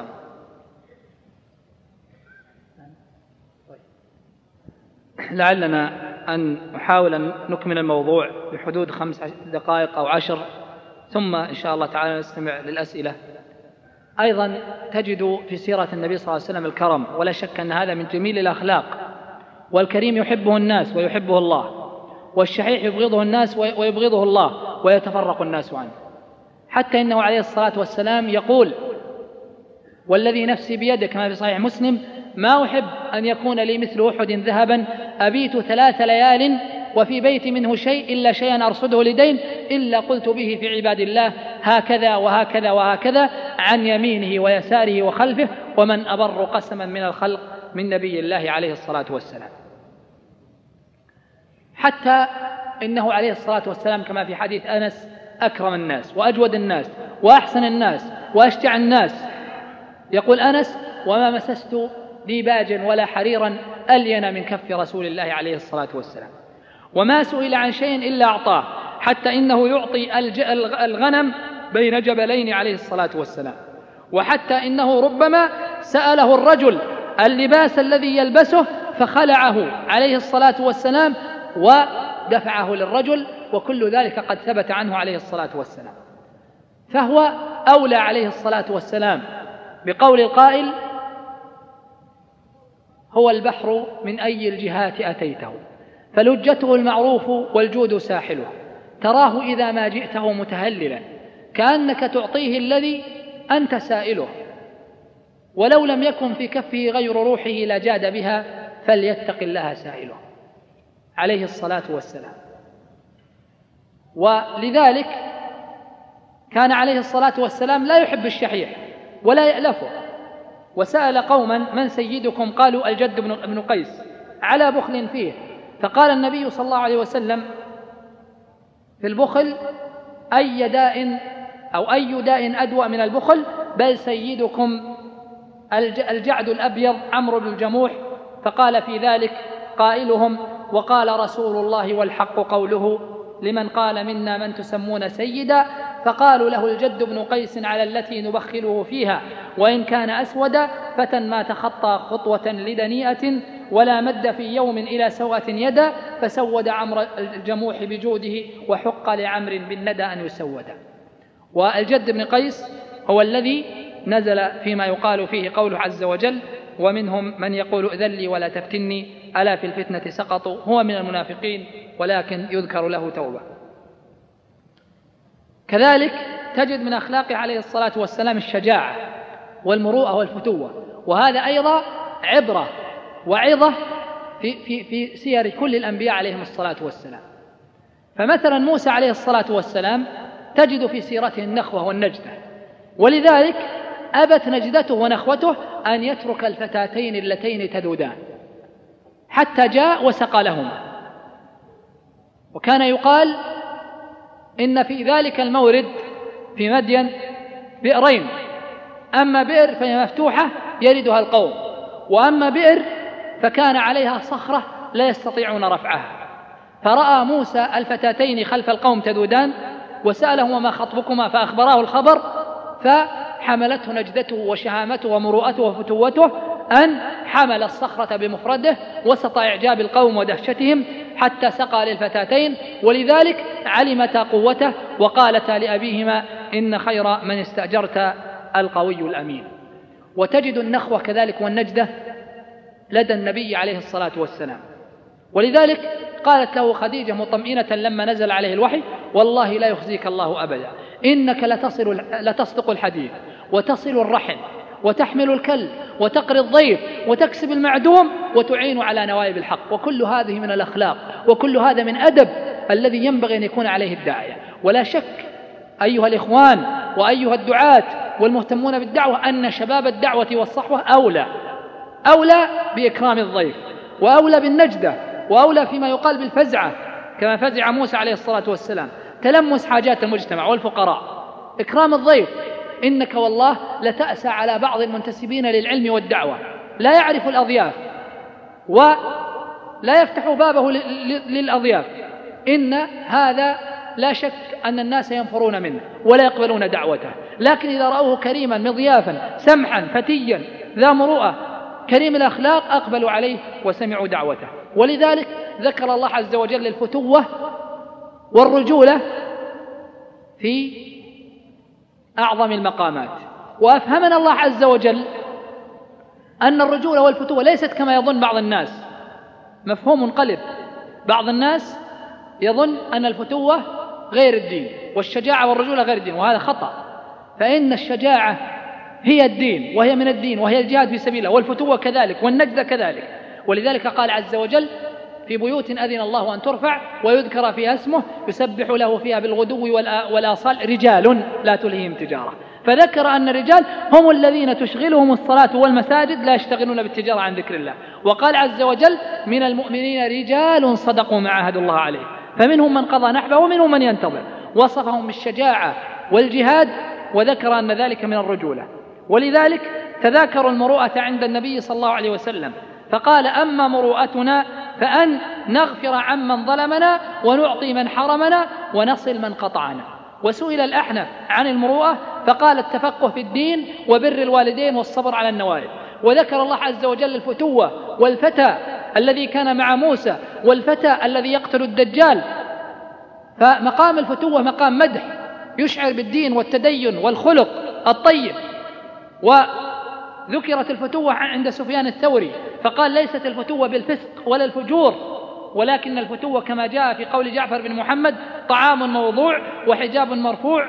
لعلنا أن نحاول أن نكمل الموضوع بحدود 5 دقائق أو 10، ثم إن شاء الله تعالى نستمع للأسئلة. أيضا تجد في سيرة النبي صلى الله عليه وسلم الكرم، ولا شك أن هذا من جميل الأخلاق. والكريم يحبه الناس ويحبه الله، والشحيح يبغضه الناس ويبغضه الله ويتفرق الناس عنه. حتى إنه عليه الصلاة والسلام يقول والذي نفسي بيده كما في صحيح مسلم ما أحب أن يكون لي مثل أحد ذهبا أبيت 3 ليال وفي بيت منه شيء إلا شيئا أرصده لدين إلا قلت به في عباد الله هكذا وهكذا وهكذا عن يمينه ويساره وخلفه، ومن أبر قسما من الخلق من نبي الله عليه الصلاة والسلام. حتى إنه عليه الصلاة والسلام كما في حديث أنس أكرم الناس وأجود الناس وأحسن الناس وأشجع الناس. يقول أنس وما مسست ديباجا ولا حريرا ألين من كف رسول الله عليه الصلاة والسلام، وما سئل عن شيء إلا أعطاه، حتى إنه يعطي الغنم بين جبلين عليه الصلاة والسلام. وحتى إنه ربما سأله الرجل اللباس الذي يلبسه فخلعه عليه الصلاة والسلام ودفعه للرجل، وكل ذلك قد ثبت عنه عليه الصلاة والسلام. فهو أولى عليه الصلاة والسلام بقول القائل هو البحر من أي الجهات أتيته فلجته المعروف والجود ساحله، تراه إذا ما جئته متهللا كأنك تعطيه الذي أنت سائله، ولو لم يكن في كفه غير روحه لجاد بها فليتق الله سائله، عليه الصلاة والسلام. ولذلك كان عليه الصلاة والسلام لا يحب الشحيح ولا يألفه. وسأل قوما من سيدكم؟ قالوا الجد بن قيس، على بخل فيه. فقال النبي صلى الله عليه وسلم في البخل أي داء أدوأ من البخل؟ بل سيدكم الجعد الأبيض عمرو بن الجموح، فقال في ذلك قائلهم: وقال رسول الله والحق قوله لمن قال منا من تسمون سيدا، فقالوا له الجد بن قيس على التي نبخله فيها، وإن كان أسودا فتى ما تخطى خطوة لدنيئة ولا مد في يوم إلى سوءة يدا، فسود عمرو الجموح بجوده وحق لعمر بالندى أن يسود. والجد بن قيس هو الذي نزل فيما يقال فيه قوله عز وجل: ومنهم من يقول ائذن لي ولا تفتني ألا في الفتنة سقطوا، هو من المنافقين ولكن يذكر له توبة. كذلك تجد من أخلاقه عليه الصلاة والسلام الشجاعة والمروءة والفتوة، وهذا أيضا عبرة وعظة في سير كل الأنبياء عليهم الصلاة والسلام. فمثلا موسى عليه الصلاة والسلام تجد في سيرته النخوة والنجدة، ولذلك أبت نجدته ونخوته أن يترك الفتاتين اللتين تذودان حتى جاء وسقى لهما. وكان يقال إن في ذلك المورد في مدين بئرين، أما بئر فهي مفتوحة يردها القوم، وأما بئر فكان عليها صخرة لا يستطيعون رفعها. فرأى موسى الفتاتين خلف القوم تذودان وسألهما: ما خطبكما؟ فأخبراه الخبر، فحملته نجدته وشهامته ومروءته وفتوته أن حمل الصخرة بمفرده وسط إعجاب القوم ودهشتهم حتى سقى للفتاتين، ولذلك علمتا قوته وقالتا لأبيهما: إن خير من استأجرت القوي الأمين. وتجد النخوة كذلك والنجدة لدى النبي عليه الصلاة والسلام، ولذلك قالت له خديجة مطمئنة لما نزل عليه الوحي: والله لا يخزيك الله أبدا، إنك لتصدق الحديث وتصل الرحم وتحمل الكل وتقري الضيف وتكسب المعدوم وتعين على نوائب الحق. وكل هذه من الأخلاق، وكل هذا من أدب الذي ينبغي أن يكون عليه الداعية. ولا شك أيها الإخوان وأيها الدعاة والمهتمون بالدعوة أن شباب الدعوة والصحوة أولى بإكرام الضيف، وأولى بالنجدة، وأولى فيما يقال بالفزعة كما فزع موسى عليه الصلاة والسلام، تلمس حاجات المجتمع والفقراء، إكرام الضيف. إنك والله لتأسى على بعض المنتسبين للعلم والدعوة لا يعرف الأضياف ولا يفتح بابه للأضياف. إن هذا لا شك أن الناس ينفرون منه ولا يقبلون دعوته، لكن إذا رأوه كريما مضيافا سمحا فتيا ذا مروءة كريم الأخلاق أقبلوا عليه وسمعوا دعوته. ولذلك ذكر الله عز وجل الفتوة والرجولة في أعظم المقامات، وأفهمنا الله عز وجل أن الرجولة والفتوة ليست كما يظن بعض الناس مفهوم منقلب. بعض الناس يظن أن الفتوة غير الدين والشجاعة والرجولة غير الدين، وهذا خطأ. فإن الشجاعة هي الدين وهي من الدين وهي الجهاد في سبيل الله، والفتوة كذلك والنجدة كذلك. ولذلك قال عز وجل: في بيوت أذن الله أن ترفع ويذكر فيها اسمه يسبح له فيها بالغدو والآصال رجال لا تلهيهم تجارة. فذكر أن الرجال هم الذين تشغلهم الصلاة والمساجد لا يشتغلون بالتجارة عن ذكر الله. وقال عز وجل: من المؤمنين رجال صدقوا ما عاهدوا الله عليه فمنهم من قضى نحبه ومنهم من ينتظر. وصفهم بالشجاعة والجهاد وذكر أن ذلك من الرجولة. ولذلك تذاكروا المروءة عند النبي صلى الله عليه وسلم فقال: أما مروءتنا فأن نغفر عمن ظلمنا ونعطي من حرمنا ونصل من قطعنا. وسئل الأحنف عن المروءة فقال: التفقه في الدين وبر الوالدين والصبر على النوائب. وذكر الله عز وجل الفتوة والفتى الذي كان مع موسى والفتى الذي يقتل الدجال. فمقام الفتوة مقام مدح يشعر بالدين والتدين والخلق الطيب. وذكرت الفتوة عند سفيان الثوري فقال: ليست الفتوة بالفسق ولا الفجور، ولكن الفتوة كما جاء في قول جعفر بن محمد: طعام موضوع وحجاب مرفوع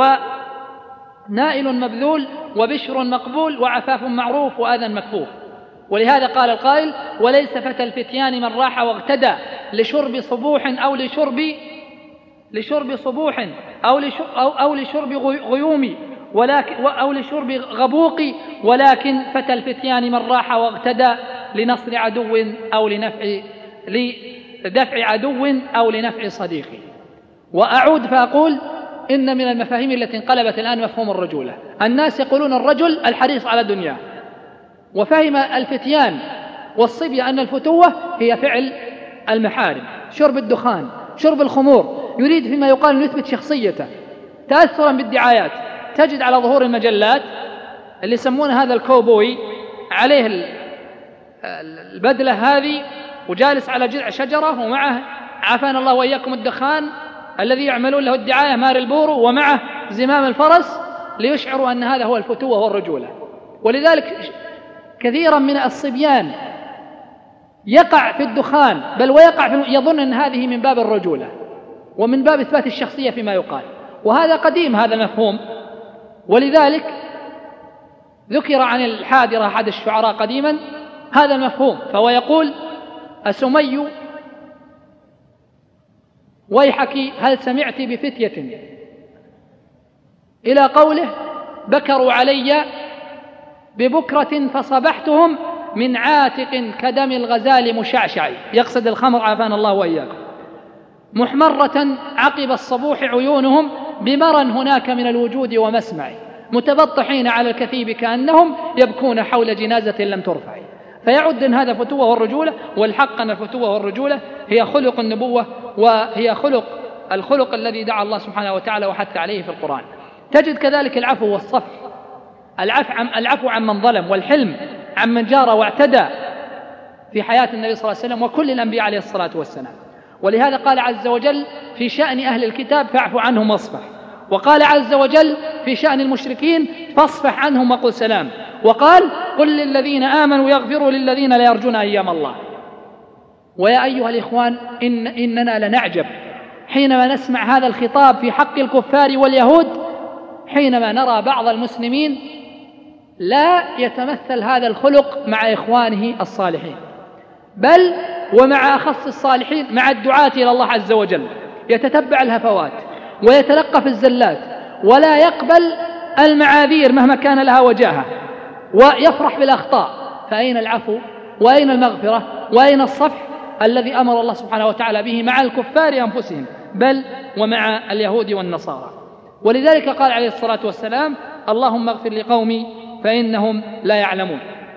ونائل مبذول وبشر مقبول وعفاف معروف وأذى مكفوف. ولهذا قال القائل: وليس فتى الفتيان من راح واغتدى لشرب صبوح أو لشرب صبوح أو لشرب غيوم أو لشرب غبوق، ولكن فتى الفتيان من راح واغتدى لنصر عدو أو لدفع عدو أو لنفع صديق. وأعود فأقول: إن من المفاهيم التي انقلبت الآن مفهوم الرجولة. الناس يقولون الرجل الحريص على دنياه، وفهم الفتيان والصبية أن الفتوة هي فعل المحارم، شرب الدخان، شرب الخمور، يريد فيما يقال أن يثبت شخصيته تأثرا بالدعايات. تجد على ظهور المجلات اللي يسمون هذا الكوبوي عليه البدلة هذه وجالس على جذع شجرة ومعه عافانا الله وإياكم الدخان الذي يعملون له الدعاية مار البورو، ومعه زمام الفرس ليشعروا أن هذا هو الفتوة والرجولة. ولذلك كثيرا من الصبيان يقع في الدخان، بل ويقع يظن أن هذه من باب الرجولة ومن باب إثبات الشخصية فيما يقال، وهذا قديم هذا المفهوم. ولذلك ذكر عن الحادرة أحد الشعراء قديما هذا المفهوم، فهو يقول: أسمي ويحك هل سمعت بفتية، إلى قوله: بكروا علي ببكرة فصبحتهم من عاتق كدم الغزال مشعشع، يقصد الخمر عافانا الله وإياكم، محمرة عقب الصبوح عيونهم بمرى هناك من الوجود ومسمع، متبطحين على الكثيب كأنهم يبكون حول جنازة لم ترفع. فيعد أن هذا فتوة والرجولة، والحق أن الفتوة والرجولة هي خلق النبوة، وهي الخلق الذي دعا الله سبحانه وتعالى وحث عليه في القرآن. تجد كذلك العفو والصفح، العفو عمن ظلم، والحلم عمن جار واعتدى في حياة النبي صلى الله عليه وسلم وكل الأنبياء عليه الصلاة والسلام. ولهذا قال عز وجل في شأن أهل الكتاب: فاعف عنهم واصفح. وقال عز وجل في شأن المشركين: فاصفح عنهم وقل سلام. وقال: قل للذين آمنوا يغفروا للذين لا يرجون أيام الله. ويا أيها الإخوان، إننا لنعجب حينما نسمع هذا الخطاب في حق الكفار واليهود، حينما نرى بعض المسلمين لا يتمثل هذا الخلق مع إخوانه الصالحين، بل ومع أخص الصالحين مع الدعاة إلى الله عز وجل، يتتبع الهفوات ويتلقف الزلات ولا يقبل المعاذير مهما كان لها وجاهة، ويفرح بالأخطاء. فأين العفو وأين المغفرة وأين الصفح الذي أمر الله سبحانه وتعالى به مع الكفار أنفسهم، بل ومع اليهود والنصارى؟ ولذلك قال عليه الصلاة والسلام: اللهم اغفر لقومي فإنهم لا يعلمون.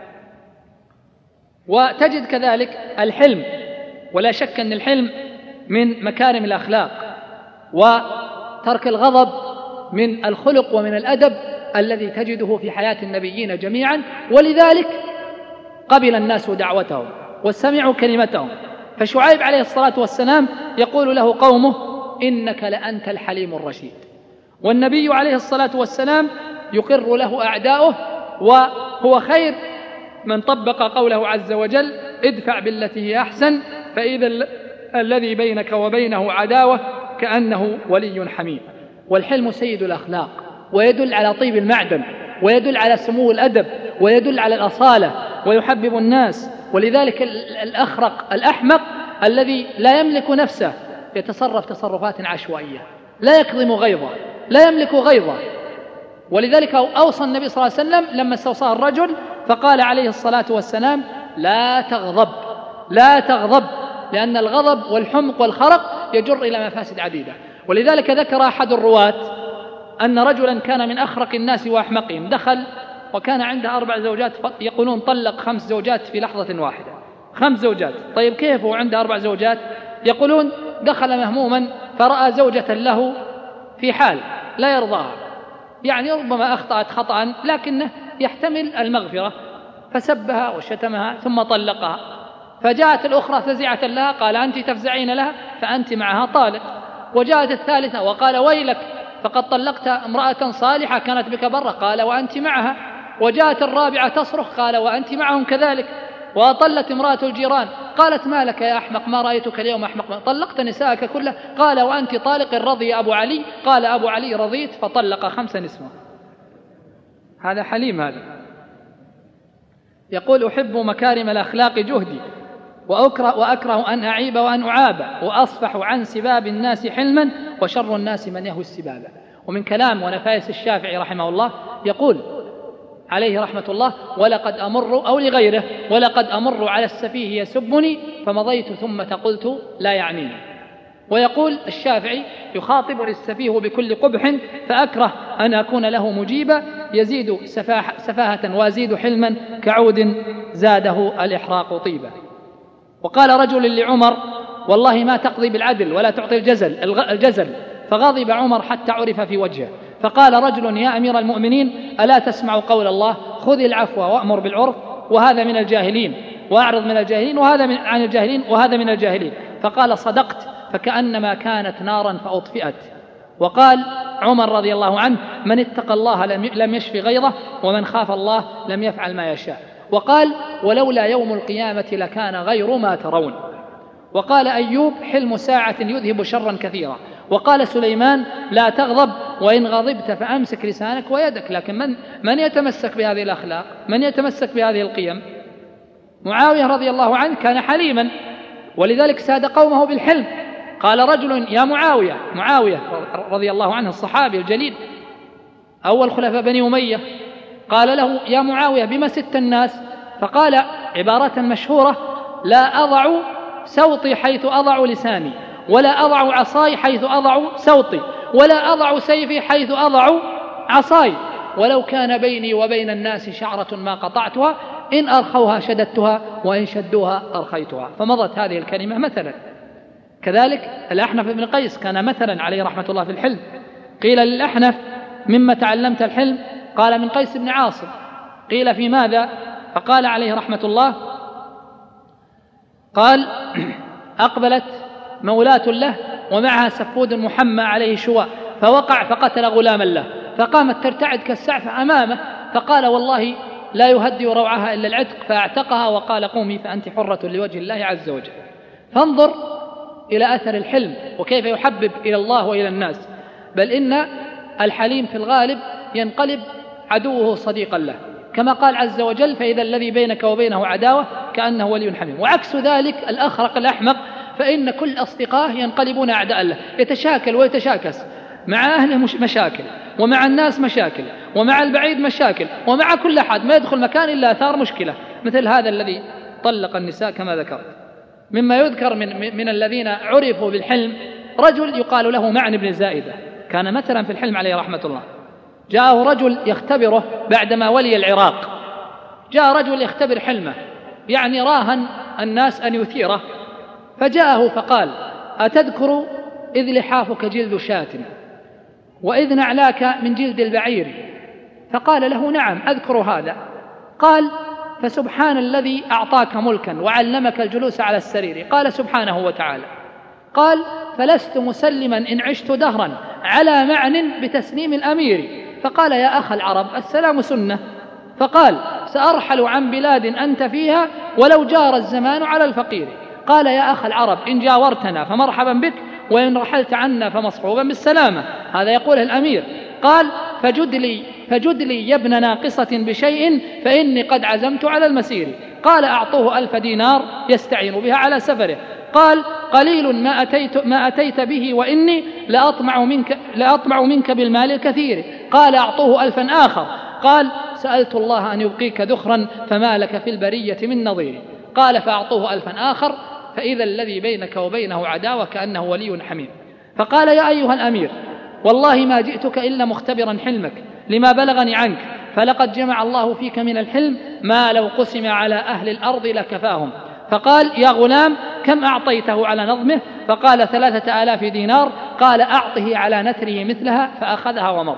وتجد كذلك الحلم، ولا شك أن الحلم من مكارم الأخلاق، وترك الغضب من الخلق ومن الأدب الذي تجده في حياة النبيين جميعا. ولذلك قبل الناس دعوتهم وسمعوا كلمتهم. فشعيب عليه الصلاة والسلام يقول له قومه: إنك لأنت الحليم الرشيد. والنبي عليه الصلاة والسلام يقر له أعداؤه، وهو خير من طبق قوله عز وجل: ادفع بالتي هي أحسن فإذا الذي بينك وبينه عداوة كأنه ولي حميم. والحلم سيد الأخلاق، ويدل على طيب المعدن، ويدل على سمو الأدب، ويدل على الأصالة، ويحبب الناس. ولذلك الأخرق الأحمق الذي لا يملك نفسه يتصرف تصرفات عشوائية، لا يكظم غيظه، لا يملك غيظه. ولذلك أوصى النبي صلى الله عليه وسلم لما استوصاه الرجل فقال عليه الصلاة والسلام: لا تغضب، لا تغضب، لأن الغضب والحمق والخرق يجر إلى مفاسد عديدة. ولذلك ذكر أحد الرواة أن رجلا كان من أخرق الناس وأحمقهم، دخل وكان عنده 4 زوجات، يقولون طلق 5 زوجات في لحظة واحدة، 5 زوجات. طيب كيف هو عنده 4 زوجات؟ يقولون دخل مهموما فرأى زوجة له في حال لا يرضاها، يعني ربما أخطأت خطأ لكنه يحتمل المغفرة، فسبها وشتمها ثم طلقها. فجاءت الأخرى فزعة لها، قال: أنت تفزعين لها فأنت معها طالق. وجاءت الثالثة وقال: ويلك فقد طلقت امرأة صالحة كانت بك برة، قال: وأنت معها. وجاءت الرابعة تصرخ، قال: وأنت معهم كذلك. وأطلت امرأة الجيران، قالت: ما لك يا أحمق، ما رأيتك اليوم أحمق، طلقت نساءك كلها، قال: وأنت طالق، رضي أبو علي، قال أبو علي: رضيت، فطلق 5 نسوة. هذا حليم. هذا يقول: أحب مكارم الأخلاق جهدي، وأكره أن أعيب وأن أعاب، وأصفح عن سباب الناس حلما، وشر الناس من يهوي السبابة. ومن كلام ونفائس الشافعي رحمه الله يقول عليه رحمة الله: ولقد أمر، أو لغيره: ولقد أمر على السفيه يسبني فمضيت ثم قلت لا يعنيني. ويقول الشافعي: يخاطبني السفيه بكل قبح فأكره أن أكون له مجيبا، يزيد سفاهة وأزيد حلما كعود زاده الإحراق طيبة. وقال رجل لعمر: والله ما تقضي بالعدل ولا تعطي الجزل، فغضب عمر حتى عرف في وجهه. فقال رجل: يا أمير المؤمنين، ألا تسمع قول الله: خذ العفو وأمر بالعرف، وهذا من الجاهلين، وأعرض من الجاهلين، عن الجاهلين، وهذا من الجاهلين. فقال: صدقت، فكأنما كانت نارا فأطفئت. وقال عمر رضي الله عنه: من اتقى الله لم يشف غيظه، ومن خاف الله لم يفعل ما يشاء. وقال: ولولا يوم القيامة لكان غير ما ترون. وقال أيوب: حلم ساعة يذهب شرا كثيرا. وقال سليمان: لا تغضب، وإن غضبت فأمسك لسانك ويدك. لكن من يتمسك بهذه الأخلاق؟ من يتمسك بهذه القيم؟ معاوية رضي الله عنه كان حليما، ولذلك ساد قومه بالحلم. قال رجل: يا معاوية رضي الله عنه الصحابي الجليل أول خلفاء بني أمية، قال له: يا معاوية بما ست الناس؟ فقال عبارة مشهورة: لا أضع سوطي حيث أضع لساني، ولا أضع عصاي حيث أضع سوطي، ولا أضع سيفي حيث أضع عصاي، ولو كان بيني وبين الناس شعرة ما قطعتها، إن أرخوها شددتها، وإن شدوها أرخيتها. فمضت هذه الكلمة مثلا. كذلك الأحنف بن قيس كان مثلا عليه رحمة الله في الحلم. قيل للأحنف: مما تعلمت الحلم؟ قال: من قيس بن عاصم. قيل: في ماذا؟ فقال عليه رحمة الله: قال: أقبلت مولاة له ومعها سفود محمى عليه شواء، فوقع فقتل غلاما له، فقامت ترتعد كالسعفة أمامه، فقال: والله لا يهدي روعها إلا العتق، فاعتقها وقال: قومي فأنت حرة لوجه الله عز وجل. فانظر إلى أثر الحلم وكيف يحبب إلى الله وإلى الناس. بل إن الحليم في الغالب ينقلب عدوه صديقا له، كما قال عز وجل: فإذا الذي بينك وبينه عداوة كأنه ولي حميم. وعكس ذلك الأخرق الأحمق، فإن كل أصدقائه ينقلبون أعداء له، يتشاكل ويتشاكس، مع أهله مشاكل، ومع الناس مشاكل، ومع البعيد مشاكل، ومع كل أحد ما يدخل مكان إلا أثار مشكلة، مثل هذا الذي طلق النساء كما ذكرت. مما يذكر من الذين عرفوا بالحلم رجل يقال له معن بن زائدة، كان مثلا في الحلم عليه رحمة الله. جاءه رجل يختبره بعدما ولي العراق، جاء رجل يختبر حلمه، يعني راهن الناس أن يثيره، فجاءه فقال: أتذكر إذ لحافك جلد شاة وإذ نعلاك من جلد البعير؟ فقال له: نعم أذكر هذا. قال: فسبحان الذي أعطاك ملكا وعلمك الجلوس على السرير. قال: سبحانه وتعالى. قال: فلست مسلما إن عشت دهرا على معن بتسليم الأمير. فقال: يا أخ العرب، السلام سنة. فقال: سأرحل عن بلاد أنت فيها ولو جار الزمان على الفقير. قال: يا أخ العرب، إن جاورتنا فمرحبا بك، وإن رحلت عنا فمصحوبا بالسلامة. هذا يقوله الأمير. قال: فجد لي يا ابن ناقصة بشيء، فإني قد عزمت على المسير. قال: أعطوه 1000 دينار يستعين بها على سفره. قال: قليل ما أتيت به، وإني لأطمع منك بالمال الكثير. قال: أعطوه 1000 آخر. قال: سألت الله أن يبقيك ذخرا، فما لك في البرية من نظير. قال: فأعطوه 1000 آخر، فإذا الذي بينك وبينه عداوة كأنه ولي حميم. فقال: يا أيها الأمير، والله ما جئتك إلا مختبرا حلمك لما بلغني عنك، فلقد جمع الله فيك من الحلم ما لو قسم على أهل الأرض لكفاهم. فقال: يا غلام، كم أعطيته على نظمه؟ فقال: 3000 دينار. قال: أعطه على نثره مثلها. فأخذها ومضى.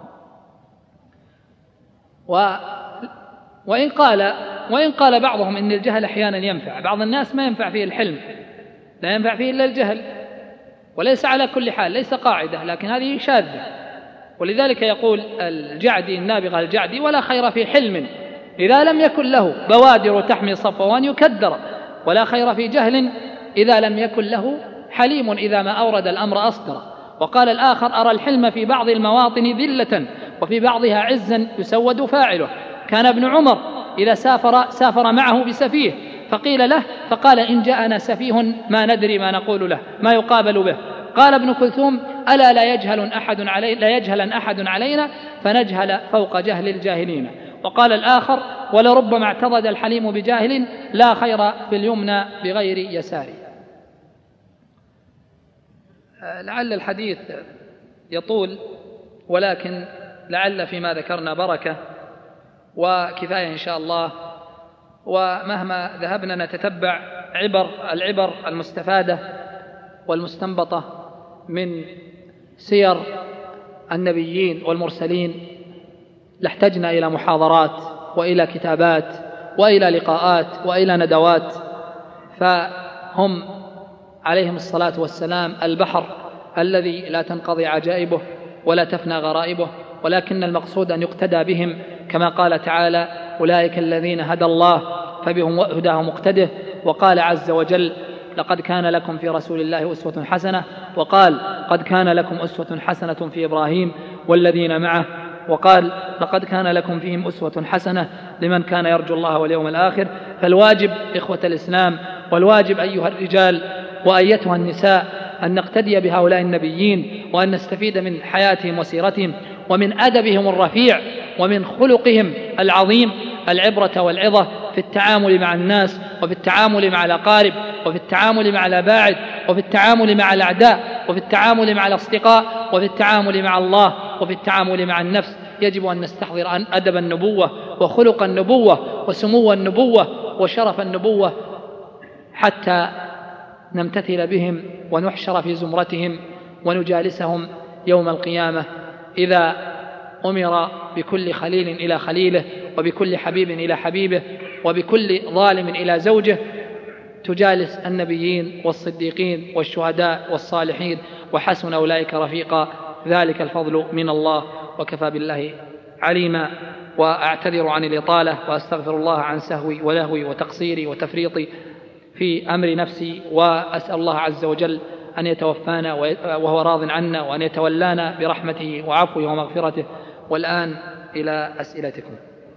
وإن قال بعضهم إن الجهل أحيانا ينفع، بعض الناس ما ينفع فيه الحلم، لا ينفع فيه إلا الجهل، وليس على كل حال، ليس قاعدة، لكن هذه شاذة. ولذلك يقول الجعدي النابغة الجعدي: ولا خير في حلم إذا لم يكن له بوادر تحمي صفوان يكدر، ولا خير في جهل إذا لم يكن له حليم إذا ما أورد الأمر أصدر. وقال الآخر: أرى الحلم في بعض المواطن ذلة، وفي بعضها عزا يسود فاعله. كان ابن عمر إذا سافر معه بسفيه، فقيل له فقال: إن جاءنا سفيه ما ندري ما نقول له، ما يقابل به. قال ابن كلثوم: ألا لا يجهل أحد علينا فنجهل فوق جهل الجاهلين. وقال الآخر: ولربما اعتضد الحليم بجاهل، لا خير في اليمنى بغير يسار. لعل الحديث يطول، ولكن لعل فيما ذكرنا بركة. وكفاية إن شاء الله. ومهما ذهبنا نتتبع العبر المستفادة والمستنبطة من سير النبيين والمرسلين لاحتجنا إلى محاضرات وإلى كتابات وإلى لقاءات وإلى ندوات. فهم عليهم الصلاة والسلام البحر الذي لا تنقضي عجائبه ولا تفنى غرائبه، ولكن المقصود أن يقتدى بهم كما قال تعالى: أولئك الذين هدى الله فبهم هداه مقتده. وقال عز وجل: لقد كان لكم في رسول الله أسوة حسنة. وقال: قد كان لكم أسوة حسنة في إبراهيم والذين معه. وقال: لقد كان لكم فيهم أسوة حسنة لمن كان يرجو الله واليوم الآخر. فالواجب إخوة الإسلام، والواجب أيها الرجال وأيتها النساء، أن نقتدي بهؤلاء النبيين، وأن نستفيد من حياتهم وسيرتهم ومن أدبهم الرفيع ومن خلقهم العظيم العبرة والعظة في التعامل مع الناس، وفي التعامل مع الأقارب، وفي التعامل مع الأباعد، وفي التعامل مع الأعداء، وفي التعامل مع الأصدقاء، وفي التعامل مع الله، وفي التعامل مع النفس. يجب أن نستحضر أدب النبوة وخلق النبوة وسمو النبوة وشرف النبوة حتى نمتثل بهم ونحشر في زمرتهم ونجالسهم يوم القيامة، إذا أمر بكل خليل إلى خليله، وبكل حبيب إلى حبيبه، وبكل ظالم إلى زوجه، تجالس النبيين والصديقين والشهداء والصالحين، وحسن أولئك رفيقا. ذلك الفضل من الله، وكفى بالله عليما. وأعتذر عن الإطالة، وأستغفر الله عن سهوي ولهوي وتقصيري وتفريطي في أمر نفسي، وأسأل الله عز وجل أن يتوفانا وهو راض عنا، وأن يتولانا برحمته وعفوه ومغفرته. والآن إلى أسئلتكم.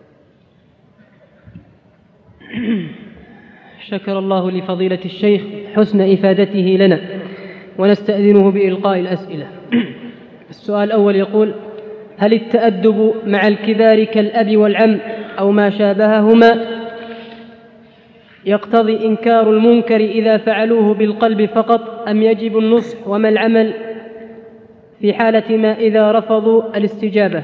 شكر الله لفضيلة الشيخ حسن إفادته لنا، ونستأذنه بإلقاء الأسئلة. السؤال الأول يقول: هل التأدب مع الكبار كالأب والعم أو ما شابههما يقتضي إنكار المنكر إذا فعلوه بالقلب فقط، أم يجب النصح؟ وما العمل في حالة ما إذا رفضوا الاستجابة؟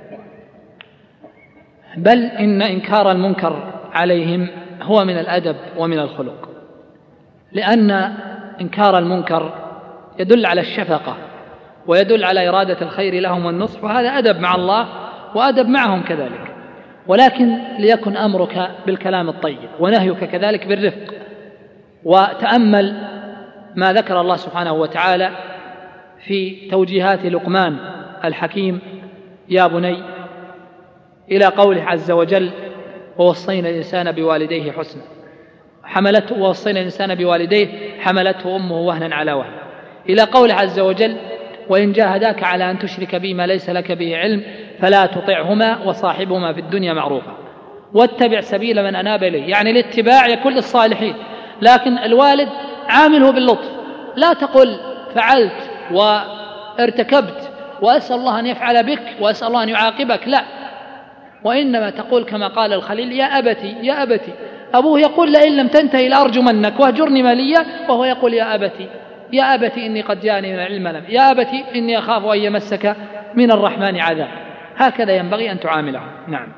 بل إن إنكار المنكر عليهم هو من الأدب ومن الخلق، لأن إنكار المنكر يدل على الشفقة ويدل على إرادة الخير لهم والنصح، وهذا أدب مع الله وأدب معهم كذلك. ولكن ليكن أمرك بالكلام الطيب ونهيك كذلك بالرفق. وتأمل ما ذكر الله سبحانه وتعالى في توجيهات لقمان الحكيم: يا بني، إلى قوله عز وجل: ووصينا الإنسان بوالديه حسنا. ووصينا الإنسان بوالديه حملته أمه وهنا على وهن، إلى قوله عز وجل: وإن جاهداك على أن تشرك بي ما ليس لك به علم فلا تطعهما وصاحبهما في الدنيا معروفا واتبع سبيل من أناب إليه. يعني الاتباع يكون للصالحين، لكن الوالد عامله باللطف. لا تقل فعلت وارتكبت وأسأل الله أن يفعل بك وأسأل الله أن يعاقبك، لا، وإنما تقول كما قال الخليل: يا أبتي يا أبتي. أبوه يقول: لئن لم تنتهي لأرجمنك واهجرني مليا، وهو يقول: يا أبتي يا أبتي إني قد جاءني من العلم، يا أبتي إني أخاف أن يمسك من الرحمن عذاب. هكذا ينبغي أن تعامله. نعم.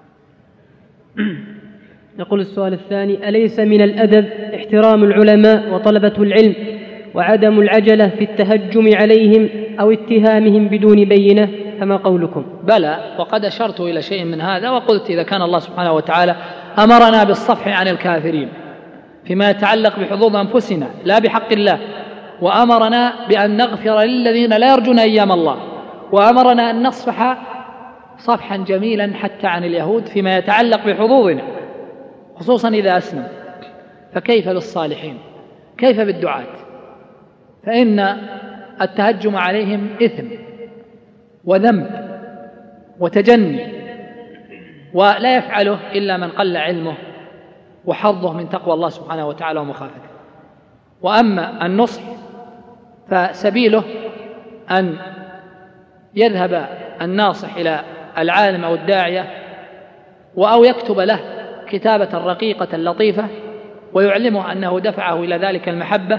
نقول السؤال الثاني: أليس من الأدب احترام العلماء وطلبة العلم وعدم العجلة في التهجم عليهم أو اتهامهم بدون بينة؟ فما قولكم؟ بلى، وقد أشرت إلى شيء من هذا، وقلت إذا كان الله سبحانه وتعالى أمرنا بالصفح عن الكافرين فيما يتعلق بحظوظ أنفسنا لا بحق الله، وأمرنا بأن نغفر للذين لا يرجون أيام الله، وأمرنا أن نصفح صفحا جميلا حتى عن اليهود فيما يتعلق بحظوظنا خصوصا إذا أسلم، فكيف بالصالحين؟ كيف بالدعاة؟ فإن التهجم عليهم إثم وذنب وتجني، ولا يفعله إلا من قل علمه وحظه من تقوى الله سبحانه وتعالى ومخافته. وأما النصح فسبيله أن يذهب الناصح إلى العالم أو الداعية أو يكتب له كتابة رقيقة لطيفة ويعلمه أنه دفعه إلى ذلك المحبة،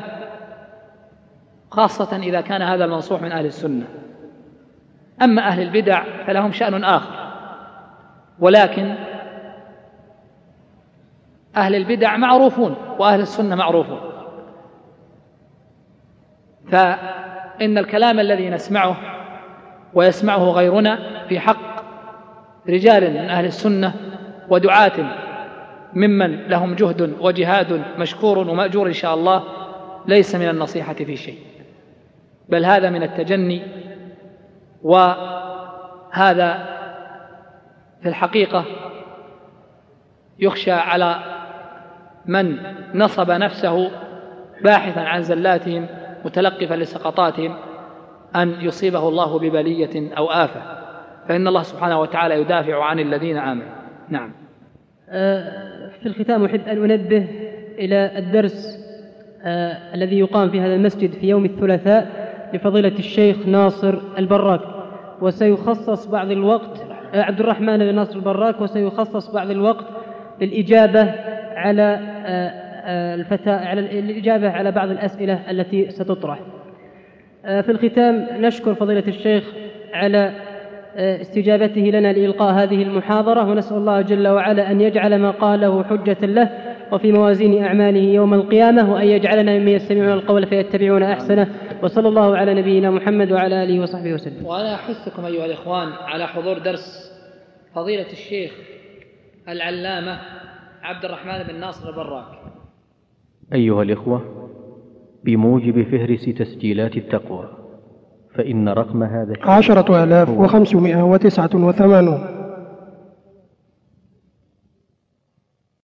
خاصة إذا كان هذا المنصوح من أهل السنة. أما أهل البدع فلهم شأن آخر، ولكن أهل البدع معروفون وأهل السنة معروفون، فإن الكلام الذي نسمعه ويسمعه غيرنا في حق رجال من أهل السنة ودعاة ممن لهم جهد وجهاد مشكور ومأجور إن شاء الله ليس من النصيحة في شيء، بل هذا من التجني، وهذا في الحقيقة يخشى على من نصب نفسه باحثا عن زلاتهم متلقفا لسقطاتهم أن يصيبه الله ببلية أو آفة، فإن الله سبحانه وتعالى يدافع عن الذين آمنوا. نعم. في الختام أحب أن أنبه إلى الدرس الذي يقام في هذا المسجد في يوم الثلاثاء لفضيلة الشيخ ناصر البراك، وسيخصص بعض الوقت عبد الرحمن بن ناصر البراك، وسيخصص بعض الوقت للإجابة على الإجابة على بعض الأسئلة التي ستطرح. في الختام نشكر فضيلة الشيخ على استجابته لنا لإلقاء هذه المحاضرة، ونسأل الله جل وعلا أن يجعل ما قاله حجة له وفي موازين أعماله يوم القيامة، وأن يجعلنا ممن يستمعون القول فيتبعون أحسنه، وصلى الله على نبينا محمد وعلى آله وصحبه وسلم. وأنا أحثكم أيها الإخوان على حضور درس فضيلة الشيخ العلامة عبد الرحمن بن ناصر البراك. أيها الإخوة، بموجب فهرس تسجيلات التقوى فإن رقم هذا 10,589.